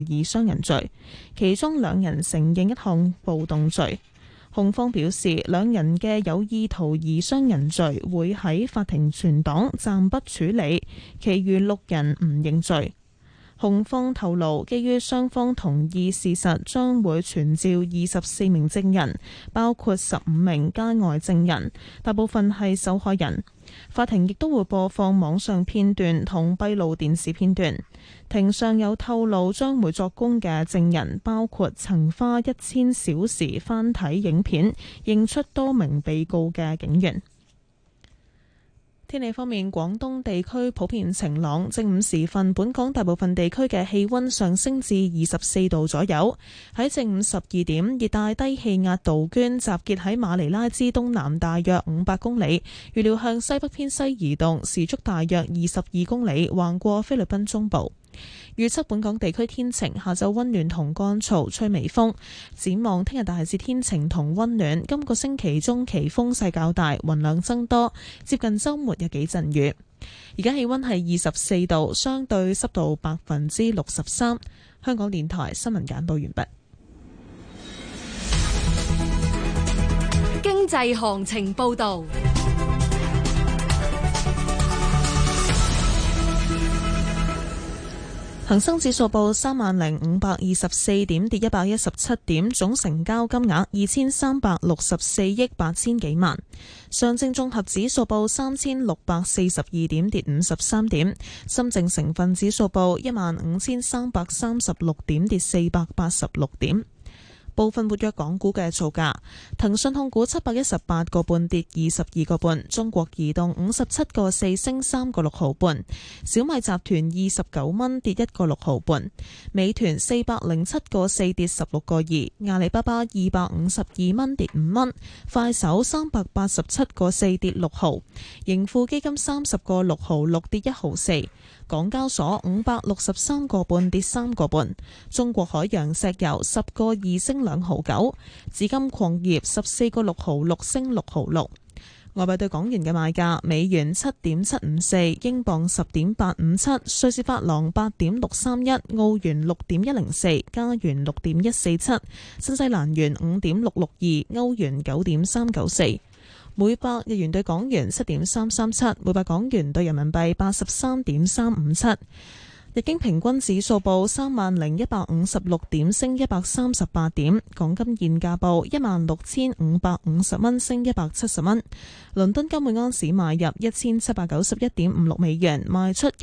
擬傷人罪，其中2人承認一項暴動罪。控方表示，2人嘅有意圖擬傷人罪會喺法庭存檔，暫不處理，其餘6人唔認罪。控方透露，基於雙方同意事實，將會傳召24名證人，包括15名街外證人，大部分係受害人。法庭亦都會播放網上片段同閉路電視片段。庭上有透露，將會作供嘅證人包括曾花1000小時翻睇影片，認出多名被告嘅警員。天氣方面，廣東地區普遍晴朗。正午時分，本港大部分地區嘅氣溫上升至24度左右。喺正午12點，熱帶低氣壓杜鵑集結喺馬尼拉之東南大約500公里，預料向西北偏西移動，時速大約22公里，橫過菲律賓中部。預測本港地區天晴，下晝溫暖同乾燥，吹微風。展望聽日大致天晴同溫暖，今個星期中期風勢較大，雲量增多，接近週末有幾陣雨。而家氣溫係24度，相對濕度63%。香港電台新聞簡報完畢。 經濟行情報導。 恒生指數報30,524點，跌117點，總成交金額2364億8000幾萬。上證綜合指數報3642點，跌53點。深證成分指數報15336點，跌486點。部分活躍港股嘅造價：騰訊控股718個半跌22個半，中國移動57個4升3個6毫半，小米集團29蚊跌1個6毫半，美團407個4跌16個2，阿里巴巴252蚊跌5蚊，快手387個4跌6毫，盈富基金30個6毫6跌1毫4。港交所563個半跌3個半，中國海洋石油10個2升2毫9，紫金礦業14個6毫6升6毫6。外幣對港元嘅賣價：美元7.754，英鎊10.857，瑞士法郎8.631，澳元6.104，加元6.147，新西蘭元5.662，歐元9.394。每百日元對港元7.337，每百港元對人民幣83.357。日經平均指數報30,156點，升138點。港金現價報16,550蚊，升170蚊。倫敦金每盎司買入1791.56美元，賣出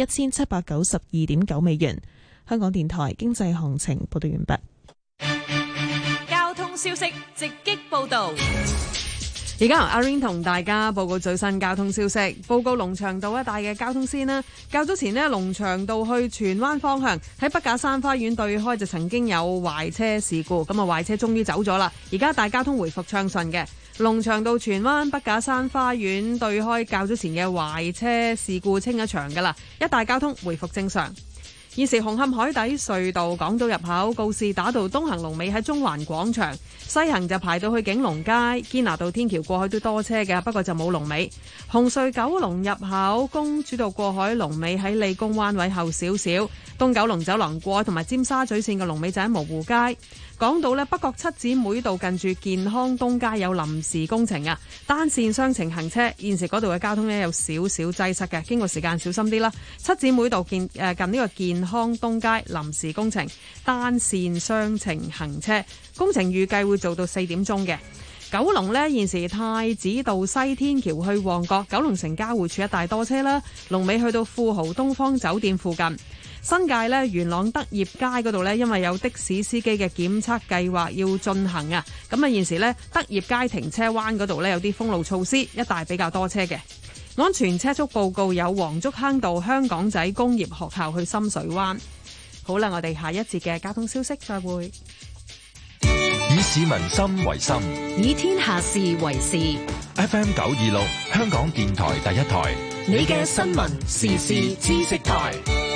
1792.9美元。香港電台經濟行情報道完畢。 交通消息直擊報道。 而家由阿 Rain 同大家報告最新交通消息。報告龍翔道一帶嘅交通先啦。較早前呢，龍翔道去荃灣方向喺筆架山花園對開就曾經有壞車事故，咁啊壞車終於走咗啦。而家大交通回復暢順嘅。龍翔道荃灣筆架山花園對開較早前嘅壞車事故清一場噶啦，一帶交通回復正常。現時紅磡海底隧道港島入口告士打道東行龍尾喺中環廣場，西行就排到去景隆街。堅拿道天橋過海都多車嘅，不過就冇龍尾。紅隧九龍入口公主道過海龍尾喺理工灣位後少少。東九龍走廊過海同埋尖沙咀線嘅龍尾就喺蕪湖街。講到呢，北角七姊妹道近住健康東街有臨時工程啊，單線雙程行車，現時嗰度嘅交通呢有少少擠塞嘅，經過時間小心啲啦。七姊妹道近呢個健康東街臨時工程，單線雙程行車，工程預計會做到4點鐘嘅。九龍呢，現時太子道西天橋去旺角九龍城交匯處一帶多車啦，龍尾去到富豪東方酒店附近。新界呢，元朗德業街嗰度呢，因為有的士司機嘅檢測計劃要進行啊，咁啊現時呢，德業街停車灣嗰度呢，有啲封路措施，一帶比較多車嘅。安全車速報告有黃竹坑道香港仔工業學校去深水灣。好啦，我哋下一節嘅交通消息再會。 以市民心為心， 以天下事為事。 FM 926香港電台第一台， 你嘅新聞時事知識台。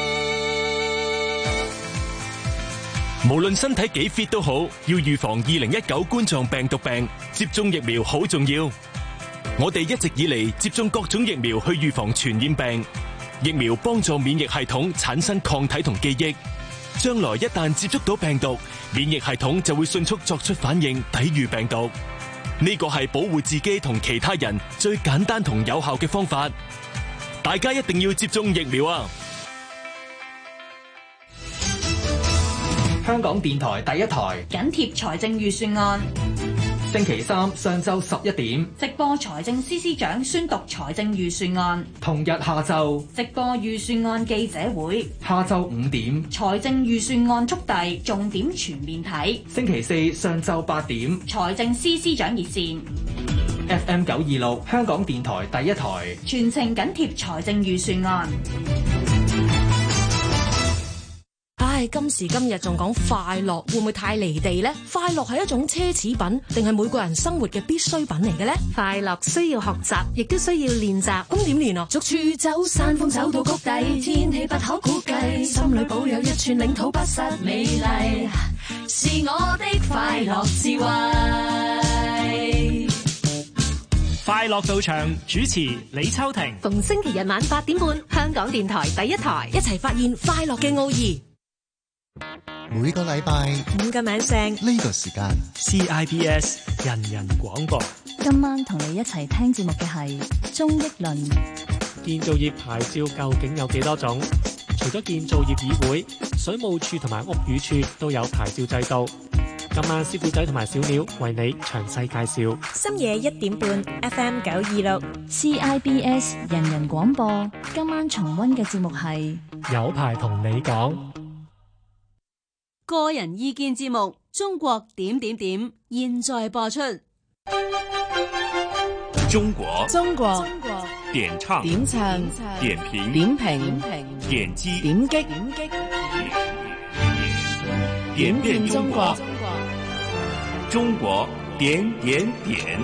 無論身體幾 fit 都好，要預防2019冠狀病毒病，接種疫苗好重要。我哋一直以嚟接種各種疫苗去預防傳染病，疫苗幫助免疫系統產生抗體同記憶， 將來一旦接觸到病毒，免疫系統就會迅速作出反應，抵禦病毒。呢個係保護自己同其他人最簡單同有效嘅方法。大家一定要接種疫苗啊！ 香港電台第一台緊貼財政預算案， 星期三上晝11點直播財政司司長宣讀財政預算案， 同日下晝直播預算案記者會， 下晝5點財政預算案速遞重點全面睇， 星期四上晝8點財政司司長熱線 FM 926香港電台第一台， 全程緊貼財政預算案。 唉，今時今日仲講快樂，會唔會太離地呢？快樂係一種奢侈品，定係每個人生活嘅必需品嚟嘅呢？ 快樂需要學習，亦都需要練習。 咁點練啊？ 逐處走，山峰走到谷底，天氣不可估計，心裏保有一寸領土不失美麗，是我的快樂智慧。 快樂到場，主持李秋婷。 逢星期日晚8點半，香港電台第一台， 一齊發現快樂嘅奧義。 每個禮拜 5個晚上呢個時間 CIBS 人人廣播。 今晚同你一齊聽節目嘅係鍾益倫。 建造業牌照究竟有幾多種？除咗建造業議會，水務署同埋屋宇署都有牌照制度。今晚師傅仔同埋小鳥為你詳細介紹。 深夜1點半 FM 926 CIBS 人人廣播。今晚重溫嘅節目係有牌同你講。 個人意見節目《中國點點點》現在播出。 中國點唱點評點擊點變中國，中國點點點。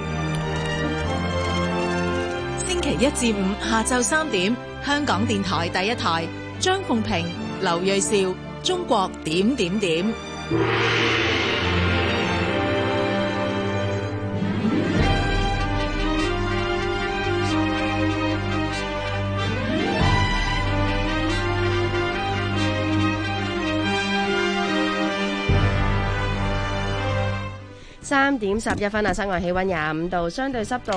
星期1至5下晝3點，香港電台第一台，張鳳平、劉銳紹，中國點點點。 3點11分啊！室外氣溫25度，相對濕度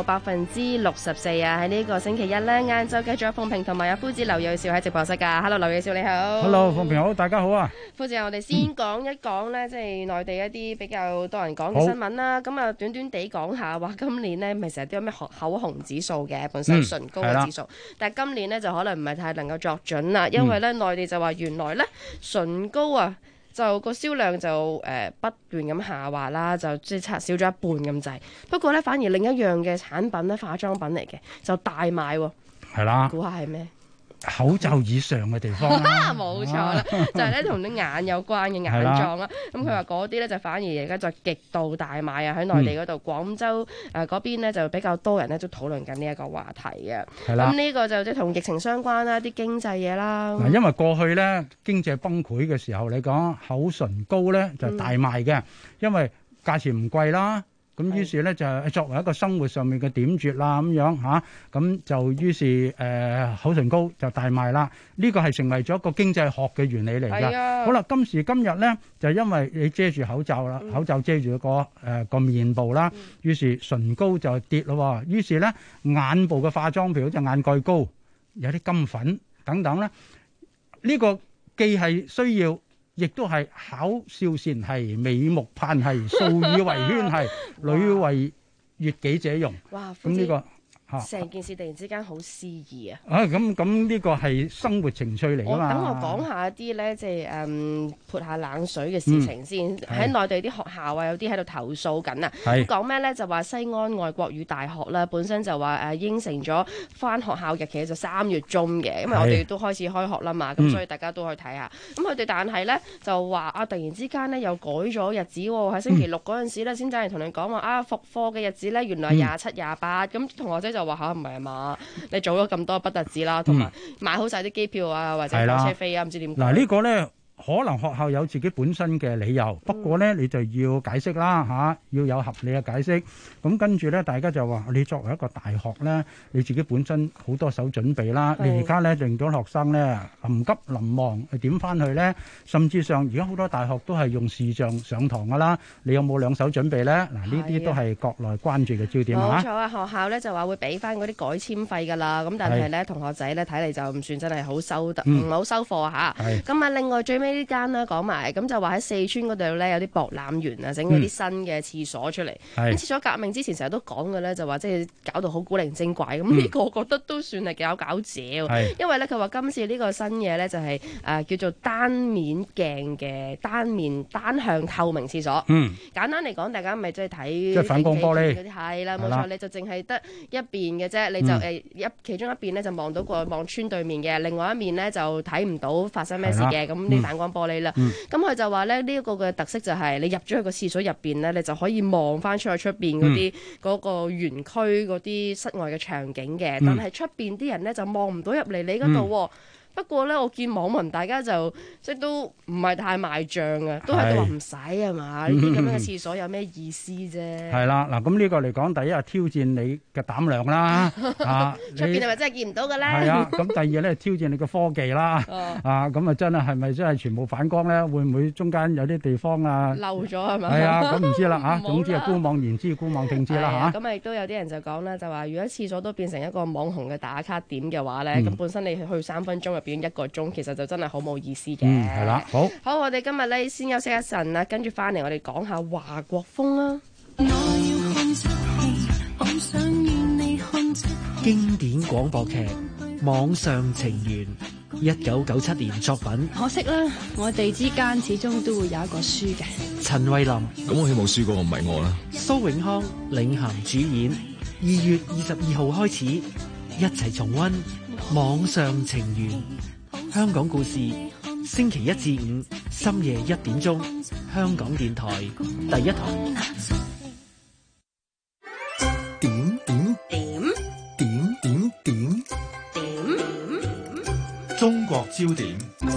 64%啊！喺呢個星期一咧，晏晝繼續有鳳平同埋有夫子劉銳紹喺直播室噶。Hello， 劉銳紹你好。 Hello， 鳳平好，大家好啊！ 夫子，我哋先講一講咧，即係內地一啲比較多人講嘅新聞啦。咁啊，短短地講下，話今年咧咪成日都有咩口紅指數嘅，本身唇膏嘅指數，但係今年咧就可能唔係太能夠作準啦，因為咧內地就話原來咧唇膏啊。就個銷量就不斷咁下滑啦，就即係少咗一半咁滯。不過咧，反而另一樣嘅產品咧，化妝品嚟嘅就大賣喎。 係啦， 估下係咩？ 口罩以上嘅地方啦， 冇錯啦，就係咧同啲眼有關嘅眼妝啦。咁佢話嗰啲咧就反而而家就極度大賣啊！喺內地嗰度，廣州嗰邊咧就比較多人咧都討論緊呢一個話題嘅。係啦，咁呢個就即係同疫情相關啦，啲經濟嘢啦。 嗱，因為過去咧經濟崩潰嘅時候，你講口唇膏咧就大賣嘅，因為價錢唔貴啦。咁於是咧就作為一個生活上面嘅點綴啦，咁樣嚇，咁就於是口唇膏就大賣啦。呢個係成為咗一個經濟學嘅原理嚟㗎。好啦，今時今日咧就因為你遮住口罩啦，口罩遮住個面部啦，於是唇膏就跌咯。於是咧眼部嘅化妝品，好似眼蓋膏、有啲金粉等等咧，呢個既係需要。亦都係巧笑善係，眉目盼係，數以為圈係，女為悅己者容。哇！咁呢個成件事突然之間好詩意啊！ 咁呢個係生活情趣嚟㗎嘛。 等我講下一啲咧，即係潑下冷水嘅事情先。喺內地啲學校啊，有啲喺度投訴緊啊。講咩咧？就話西安外國語大學啦，本身就話應承咗返學校日期就3月中嘅，因為我哋都開始開學啦嘛，咁所以大家都去睇下。咁佢哋但係咧就話突然之間咧又改咗日子喎，喺星期6嗰陣時咧先真係同你講話復課嘅日子咧原來係27、28，咁同學仔就話嚇唔係嘛，你早咗咁多不特止啦，同埋買好晒啲機票啊或者火車飛啊，唔知點。 嗱呢個咧可能學校有自己本身嘅理由，不過咧你就要解釋啦嚇，要有合理嘅解釋。咁跟住咧，大家就話你作為一個大學咧，你自己本身好多手準備啦。你而家咧令到學生咧臨急臨忙點翻去咧，甚至上而家好多大學都係用視像上堂噶啦。你有冇兩手準備咧？嗱，呢啲都係國內關注嘅焦點嚇。 冇錯啊，學校咧就話會俾翻嗰啲改簽費噶啦。咁但係咧同學仔咧睇嚟就唔算真係好收得，唔係好收貨嚇。咁啊，另外最尾呢間啦講埋，咁就話喺四川嗰度咧有啲博覽園啊，整嗰啲新嘅廁所出嚟。咁廁所革命之前成日都講嘅咧，就話即係搞到好古靈精怪。咁呢個我覺得都算係幾有搞笑，因為咧佢話今次呢個新嘢咧就係叫做單面鏡嘅單向透明廁所。簡單嚟講，大家咪即係睇即係反光玻璃嗰啲係啦，冇錯，你就淨係得一邊嘅啫，你就其中一邊咧就望穿對面嘅，另外一面咧就睇唔到發生咩事嘅，咁啲反光玻璃啦。咁佢就話咧呢一個嘅特色就係你入咗去個廁所入邊咧，你就可以望翻出去出邊嗰啲嗰個園區嗰啲室外嘅場景嘅，但係出邊啲人咧就望唔到入嚟你嗰度喎。不過咧，我見網民大家就即係都唔係太賣帳啊，都喺度話唔使啊嘛，呢啲咁樣嘅廁所有咩意思啫？ 係啦，嗱咁呢個嚟講，第一係挑戰你嘅膽量啦， 出邊係咪真係見唔到嘅咧？ 係啊，咁第二咧挑戰你嘅科技啦，咁啊真係咪真係全部反光咧？會唔會中間有啲地方漏咗係咪？ 係啊，咁唔知啦嚇，總之係姑妄言之，姑妄聽之啦嚇。 咁亦都有啲人就講啦，就話如果廁所都變成一個網紅嘅打卡點嘅話咧，咁本身你去3分鐘變1個鐘，其實就真係好冇意思嘅。 係啦，好， 我哋今日咧先休息一陣啦，跟住翻嚟我哋講下華國鋒啦。 經典廣播劇《網上情緣》，1997年作品。 可惜啦，我哋之間始終都會有一個輸嘅。 陳慧琳， 咁我希望輸嗰個唔係我啦。 蘇永康領銜主演，2月22號開始，一齊重溫《網上情緣》。香港故事，星期1至5深夜1點鐘，香港電台第一台。 中國焦點。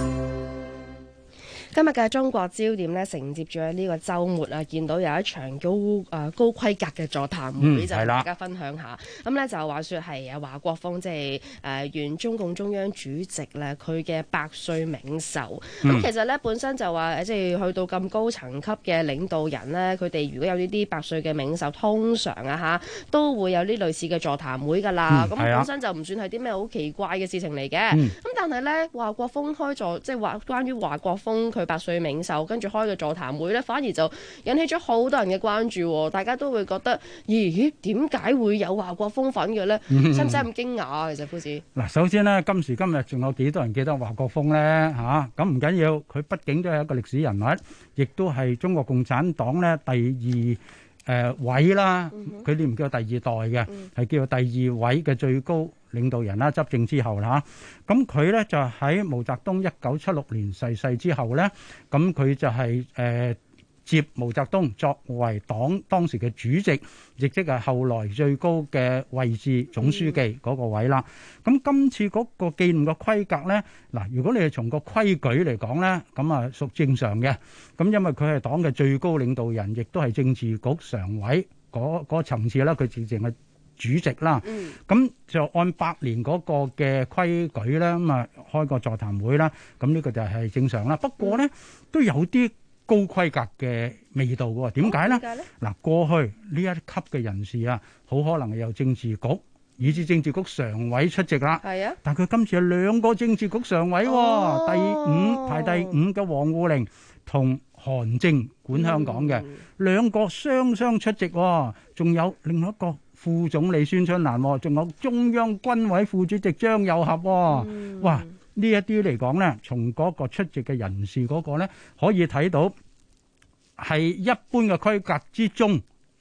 今日嘅中國焦點咧，承接住呢個週末啊，見到有一場高規格嘅座談會，就同大家分享下。咁咧就話說係華國鋒，即係原中共中央主席咧，佢嘅百歲冥壽。咁其實咧本身就話即係去到咁高層級嘅領導人咧，佢哋如果有呢啲百歲嘅冥壽，通常都會有呢類似嘅座談會㗎啦。咁本身就唔算係啲咩好奇怪嘅事情嚟嘅。咁但係咧華國鋒即係話關於華國鋒佢百歲冥壽，跟住開個座談會咧，反而就引起咗好多人嘅關注，大家都會覺得，咦？點解會有華國鋒份嘅咧？使唔使咁驚訝啊？其實夫子嗱，首先咧，今時今日仲有幾多人記得華國鋒咧？咁唔緊要，佢畢竟都係一個歷史人物，亦都係中國共產黨咧第二位啦。佢哋唔叫第二代嘅，係叫第二位嘅最高領導人啦，執政之後啦。咁佢咧就喺毛澤東1976年逝世之後咧，咁佢就係接毛澤東作為黨當時嘅主席，亦即係後來最高嘅位置總書記嗰個位啦。咁今次嗰個紀念嘅規格咧，嗱，如果你係從個規矩嚟講咧，咁啊屬正常嘅。咁因為佢係黨嘅最高領導人，亦都係政治局常委嗰層次啦，佢直情係主席啦。咁就按百年嗰個嘅規矩咧，咁啊開個座談會啦。咁呢個就係正常啦。不過咧都有啲高規格嘅味道喎。點解咧？嗱，過去呢一級嘅人士啊，好可能係由政治局以至政治局常委出席啦。係啊，但佢今次有2個政治局常委喎，排第5嘅王滬寧同韓正管香港嘅2個雙出席喎，仲有另外一個副總理孫春蘭，仲有中央軍委副主席張又俠喎。哇！呢一啲嚟講咧，從嗰個出席嘅人士嗰個咧，可以睇到係一般嘅規格之中，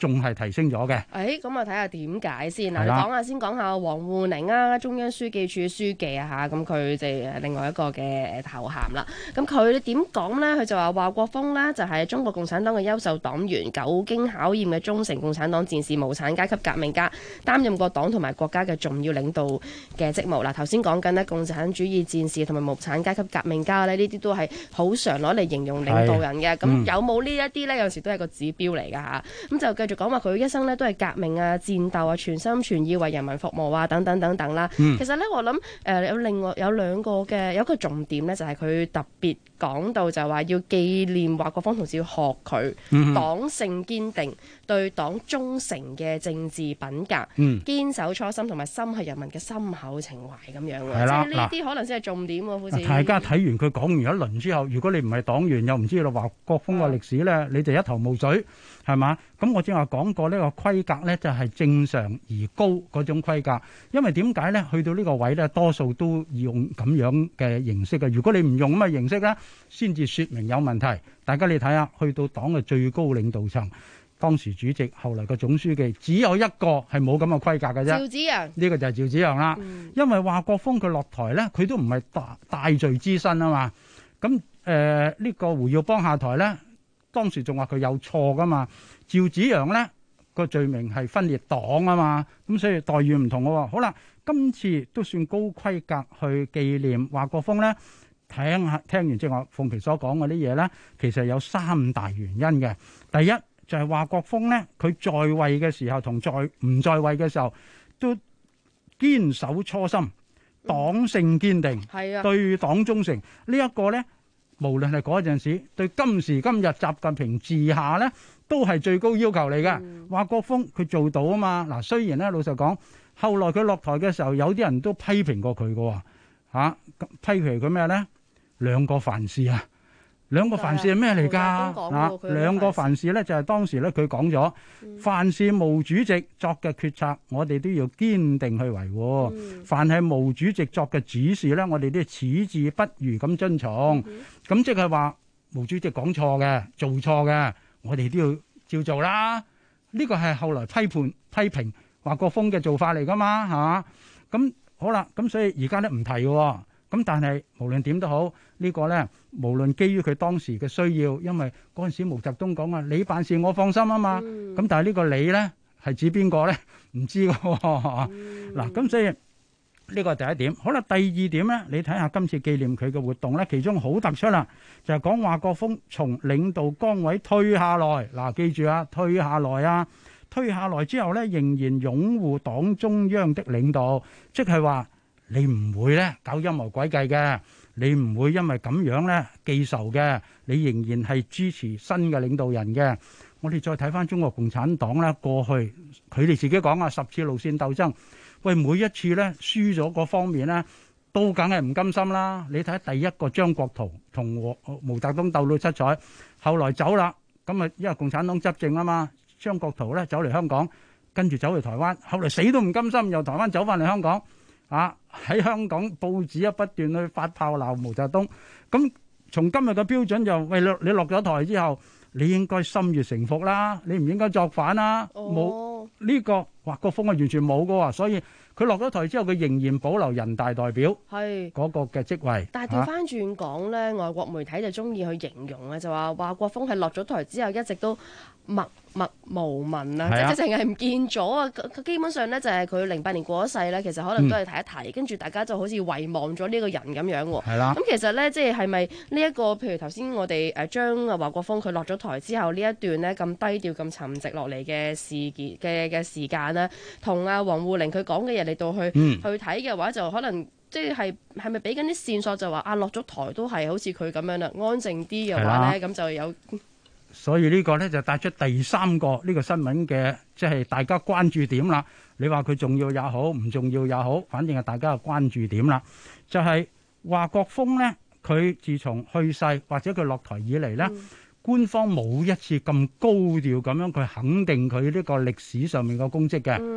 仲係提升咗嘅。 咁啊睇下點解先嗱， 係啦先講下王滬寧啊，中央書記處書記啊嚇，咁佢就另外一個嘅頭銜啦。咁佢點講呢？佢就話華國鋒呢，就係中國共產黨嘅優秀黨員，久經考驗嘅忠誠共產黨戰士、無產階級革命家，擔任過黨同埋國家嘅重要領導嘅職務。嗱，頭先講緊呢，共產主義戰士同埋無產階級革命家呢，呢啲都係好常攞嚟形容領導人嘅。咁有冇呢一啲呢？有時都係個指標嚟㗎嚇。咁就繼續講話佢一生呢都係革命啊、戰鬥啊、全心全意為人民服務啊等等等等啦。其實呢，我諗有兩個嘅有一個重點呢，就係佢特別講到就話要紀念華國鋒同志，要學佢黨性堅定、對黨忠誠嘅政治品格，堅守初心同埋心係人民嘅深厚情懷咁樣喎。即係呢啲可能先係重點喎，好似大家睇完佢講完一輪之後，如果你唔係黨員又唔知道華國鋒嘅歷史咧，你就一頭霧水，係嘛？咁我正話講過呢個規格咧，就係正常而高嗰種規格。因為點解咧？去到呢個位咧，多數都用咁樣嘅形式嘅。如果你唔用咁嘅形式咧，先至説明有問題。大家你睇下，去到黨嘅最高領導層，當時主席，後來個總書記，只有一個係冇咁嘅規格嘅啫。趙紫陽呢個就係趙紫陽啦。因為華國鋒佢落台咧，佢都唔係大罪之身啊嘛。咁呢個胡耀邦下台咧，當時仲話佢有錯噶嘛。趙紫陽咧個罪名係分裂黨啊嘛，咁所以待遇唔同喎。好啦，今次都算高規格去紀念華國鋒咧。聽完即係我鳳琪所講嗰啲嘢咧，其實有三大原因嘅。第一就係華國鋒咧，佢在位嘅時候同唔在位嘅時候都堅守初心，黨性堅定，對黨忠誠。呢一個咧，無論係嗰陣時對今時今日習近平治下咧，都係最高要求嚟嘅。華國鋒佢做到啊嘛。嗱，雖然咧老實講，後來佢落台嘅時候，有啲人都批評過佢嘅喎，批評佢咩咧？兩個凡是啊，兩個凡是係咩嚟㗎？兩個凡是咧就係當時咧佢講咗，凡是毛主席作嘅決策，我哋都要堅定去維護；凡係毛主席作嘅指示咧，我哋都要矢志不渝咁遵從。咁即係話毛主席講錯嘅、做錯嘅，我哋都要照做啦。呢個係後來批評華國鋒嘅做法嚟㗎嘛嚇。咁好啦，咁所以而家咧唔提嘅。咁但係無論點都好，呢個呢，無論基於佢當時嘅需要，因為嗰陣時毛澤東講啊，你辦事我放心啊嘛。咁但係呢個你呢，係指邊個呢？唔知㗎喎。嗱，咁所以呢個係第一點。好啦，第二點呢，你睇下今次紀念佢嘅活動呢，其中好突出啦，就係講華國鋒從領導崗位退下來。嗱，記住啊，退下來啊，退下來之後呢，仍然擁護黨中央的領導，即係話。你唔會咧搞陰謀詭計嘅，你唔會因為咁樣咧記仇嘅，你仍然係支持新嘅領導人嘅。我哋再睇翻中國共產黨咧，過去佢哋自己講啊，10次路線鬥爭，喂，每一次咧輸咗嗰方面咧，都梗係唔甘心啦。你睇第一個張國燾同毛澤東鬥到七彩，後來走啦，咁啊因為共產黨執政啊嘛，張國燾咧走嚟香港，跟住走去台灣，後來死都唔甘心，由台灣走翻嚟香港。喺香港報紙不斷去發炮鬧毛澤東，咁從今日嘅標準就喂，你落咗台之後，你應該心悅誠服啦，你唔應該作反啦。冇呢個華國鋒係完全冇噶，所以佢落咗台之後，佢仍然保留人大代表嗰個嘅職位。 但係調翻轉講咧，外國媒體就中意去形容啊，就話華國鋒係落咗台之後一直都默默無聞啊，即係淨係唔見咗啊！基本上咧就係佢08年過咗世咧，其實可能都係提一提，跟住大家就好似遺忘咗呢個人咁樣喎。係啦。咁其實咧，即係咪呢一個？譬如頭先我哋將華國鋒佢落咗台之後呢一段咧咁低調、咁沉寂落嚟嘅事件嘅時間咧，同阿王滬寧佢講嘅嘢嚟到去睇嘅話，就可能即係咪俾緊啲線索，就話落咗台都係好似佢咁樣啦，安靜啲嘅話咧，咁就有。 所以呢個咧就帶出第三個呢個新聞嘅，即係大家關注點啦。你話佢重要也好，唔重要也好，反正係大家嘅關注點啦。就係華國鋒咧，佢自從去世或者佢落台以嚟咧，官方冇一次咁高調咁樣去肯定佢呢個歷史上面嘅功績嘅。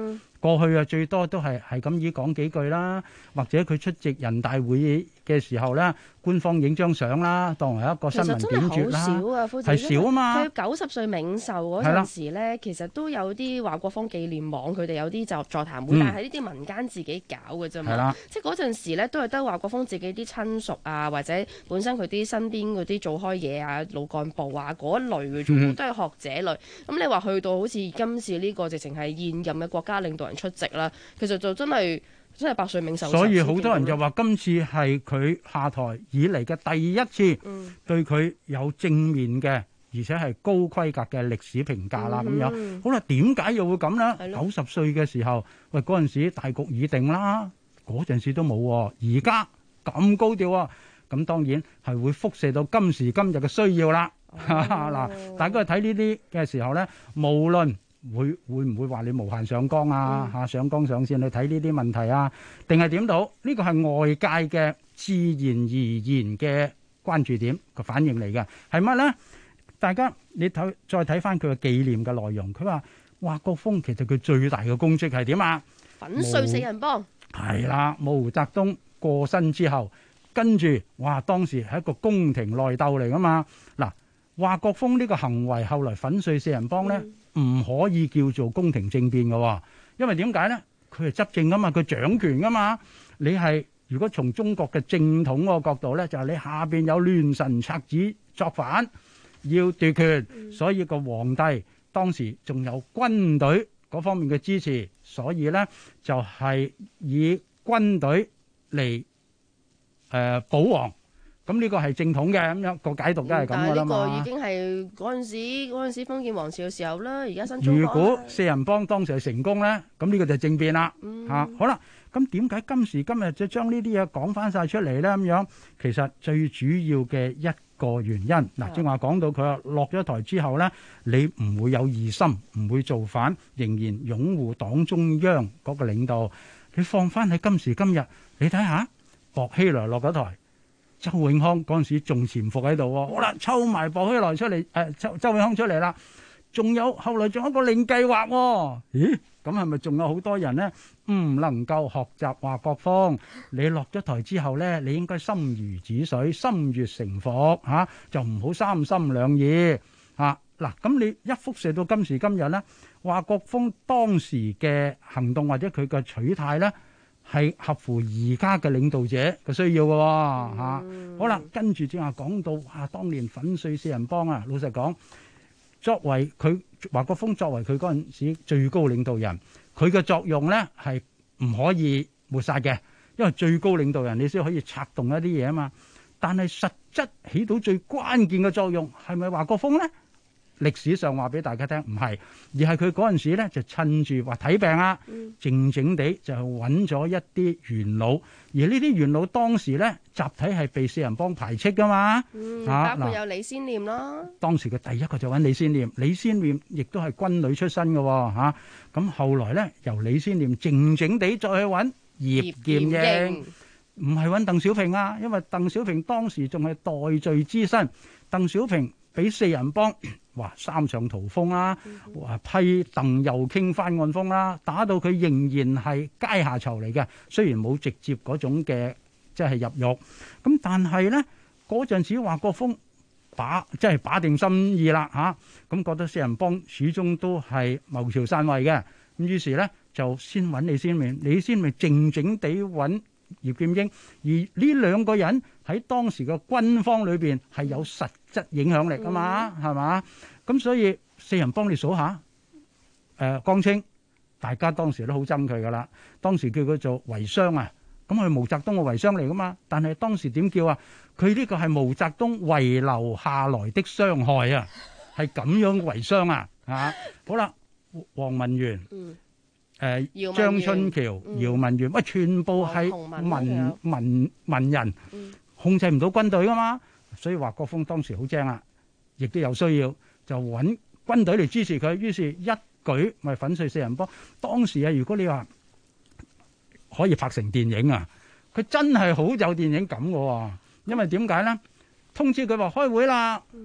過去啊最多都係咁依講幾句啦，或者佢出席人大會議嘅時候咧，官方影張相啦，當為一個新聞點綴啦。 其實真係好少啊，夫子係少啊嘛。 佢90歲冥壽嗰陣時咧，其實都有啲華國鋒紀念網，佢哋有啲就座談會，但係呢啲民間自己搞嘅啫嘛。即係嗰陣時咧，都係得華國鋒自己啲親屬啊，或者本身佢啲身邊嗰啲做開嘢啊、老幹部啊嗰一類嘅，全部都係學者類。咁你話去到好似今次呢個直情係現任嘅國家領導人出席啦，其實就真係百歲冥壽。 所以好多人就話今次係佢下台以嚟嘅第一次對佢有正面嘅，而且係高規格嘅歷史評價啦咁樣。好啦，點解又會咁呢？90歲嘅時候，喂嗰陣時大局已定啦，嗰陣時都冇喎，而家咁高調啊，咁當然係會輻射到今時今日嘅需要啦。嗱，大家去睇呢啲嘅時候呢，無論會唔會話你無限上綱啊？上綱上線去睇呢啲問題啊？定係點到？呢個係外界嘅自然而然嘅關注點個反應嚟嘅，係乜呢？大家你再睇翻佢嘅紀念嘅內容，佢話華國鋒其實佢最大嘅功績係點啊？ 粉碎四人幫。 係啦，毛澤東過身之後，跟住哇，當時係一個宮廷內鬥嚟噶嘛。嗱，華國鋒呢個行為後來粉碎四人幫呢，唔可以叫做宮廷政變嘅，因為點解呢？佢係執政噶嘛，佢掌權噶嘛。你係如果從中國嘅正統嗰個角度呢，就係你下邊有亂臣賊子作反，要奪權，所以個皇帝當時仲有軍隊嗰方面嘅支持，所以呢就係以軍隊嚟保皇。咁呢個係正統嘅，咁樣個解讀都係咁噶啦嘛。 但係呢個已經係嗰陣時封建王朝嘅時候啦，而家新中國。 如果四人幫當時係成功咧，咁呢個就係政變啦。好啦，咁點解今時今日就將呢啲嘢講翻晒出嚟咧？咁樣其實最主要嘅一個原因，嗱，正話講到佢話落咗台之後咧，你唔會有異心，唔會造反，仍然擁護黨中央嗰個領導。你放翻喺今時今日，你睇下薄熙來落咗台。周永康嗰陣時仲潛伏喺度喎，好啦，抽埋薄熙來出嚟，周永康出嚟啦，仲有後來仲有一個另計劃喎，咦？咁係咪仲有好多人呢？唔能夠學習華國鋒？你落咗台之後呢，你應該心如止水，心悅誠服嚇，就唔好三心兩意嚇。嗱，咁你一輻射到今時今日呢，華國鋒當時嘅行動或者佢嘅取態呢，係合乎而家嘅領導者嘅需要嘅喎嚇。好啦，跟住正話講到當年粉碎四人幫啊，老實講，作為佢華國鋒作為佢嗰陣時最高領導人，佢嘅作用咧係唔可以抹殺嘅，因為最高領導人你先可以策動一啲嘢啊嘛。但係實質起到最關鍵嘅作用係咪華國鋒咧？歷史上話俾大家聽唔係，而係佢嗰陣時咧就趁住話睇病啊，靜靜地就揾咗一啲元老，而呢啲元老當時咧集體係被四人幫排斥噶嘛， 包括有李先念啦。 當時嘅第一個就揾李先念，李先念亦都係軍旅出身嘅嚇。咁後來咧由李先念靜靜地再去揾葉劍英，唔係揾鄧小平啊，因為鄧小平當時仲係代罪之身，鄧小平俾四人幫哇三場屠風啦，哇批鄧又傾翻案風啦，打到佢仍然係階下囚嚟嘅。雖然冇直接嗰種嘅即係入獄，咁但係咧嗰陣時華國鋒把定心意啦嚇，咁覺得四人幫始終都係謀朝篡位嘅，咁於是咧就先揾李先念，李先念靜靜地揾葉劍英，而呢兩個人喺當時嘅軍方裏邊係有實質影響力噶嘛，係嘛？咁所以四人幫你數下，江青，大家當時都好憎佢噶啦，當時叫佢做遺孀啊，咁佢毛澤東嘅遺孀嚟噶嘛，但係當時點叫啊？佢呢個係毛澤東遺留下來的傷害啊，係咁樣遺孀啊，嚇！好啦，黃文元。張春橋、姚文元，喂，全部係文人，控制唔到軍隊噶嘛，所以華國鋒當時好精啊，亦都有需要就揾軍隊嚟支持佢，於是一舉咪粉碎四人幫。當時啊，如果你話可以拍成電影啊，佢真係好有電影感嘅喎，因為點解咧？通知佢話開會啦，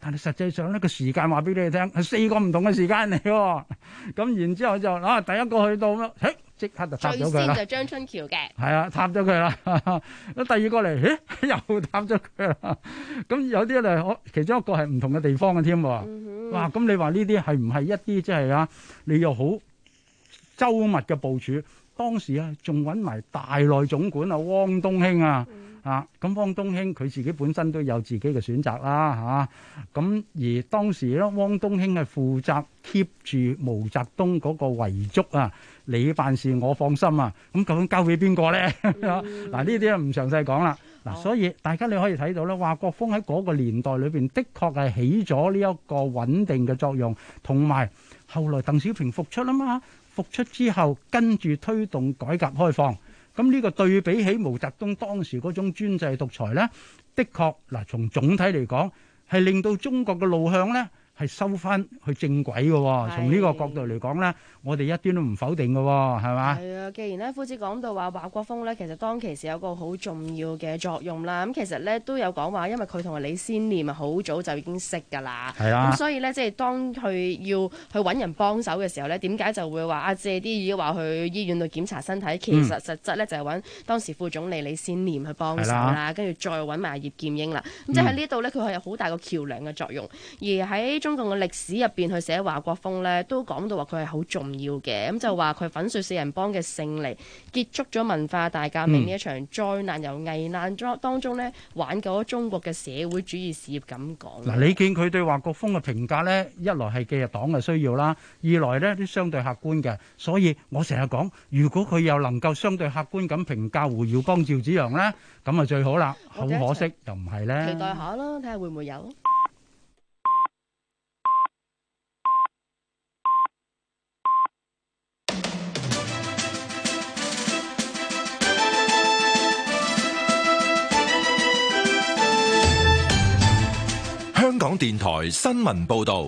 但係實際上呢個時間話俾你聽係4個唔同嘅時間嚟喎。咁然之後就第一個去到咁樣，即刻就搭咗佢啦。 最先就張春橋嘅， 係啊，搭咗佢啦。咁第二個嚟，又搭咗佢啦。咁有啲咧，其中一個係唔同嘅地方嘅添喎。哇！咁你話呢啲係唔係一啲即係你又好周密嘅部署？當時仲揾埋大內總管汪東興咁汪東興佢自己本身都有自己嘅選擇啦咁而當時咧，汪東興係負責 keep 住毛澤東嗰個遺囑你辦事我放心咁究竟交俾邊個咧？嗱呢啲唔詳細講啦。所以大家你可以睇到咧，華國鋒喺嗰個年代裏邊，的確係起咗呢一個穩定嘅作用，同埋後來鄧小平復出嘛。復出之後，跟住推動改革開放，咁呢個對比起毛澤東當時嗰種專制獨裁呢，的確從總體嚟講係令到中國嘅路向呢係收翻去正軌嘅喎。從呢個角度嚟講呢，我哋一啲都唔否定嘅喎，係嘛？ 係啊，既然呢夫子講到話華國鋒呢，其實當其時有個好重要嘅作用啦。咁其實呢都有講話，因為佢同李先念好早就已經識㗎啦。係啊。咁所以呢，即係當佢要去揾人幫手嘅時候呢，點解就會話借啲意話去醫院度檢查身體？其實實質呢，就係揾當時副總理李先念去幫手啦，跟住再揾埋葉劍英啦。咁即係喺呢度呢，佢係有好大個橋梁嘅作用。而喺中共嘅歷史入邊去寫華國鋒呢，都講到話佢係好重要嘅。咁就話佢粉碎四人幫嘅勝利，結束咗文化大革命呢一場災難，由危難當中呢挽救咗中國嘅社會主義事業咁講。 嗱，你見佢對華國鋒嘅評價呢，一來係記入黨嘅需要啦，二來呢都相對客觀嘅。所以我成日講，如果佢又能夠相對客觀咁評價胡耀邦、趙紫陽呢，咁啊最好啦。好可惜又唔係呢。 期待下啦，睇下會唔會有。 香港電台新聞報道，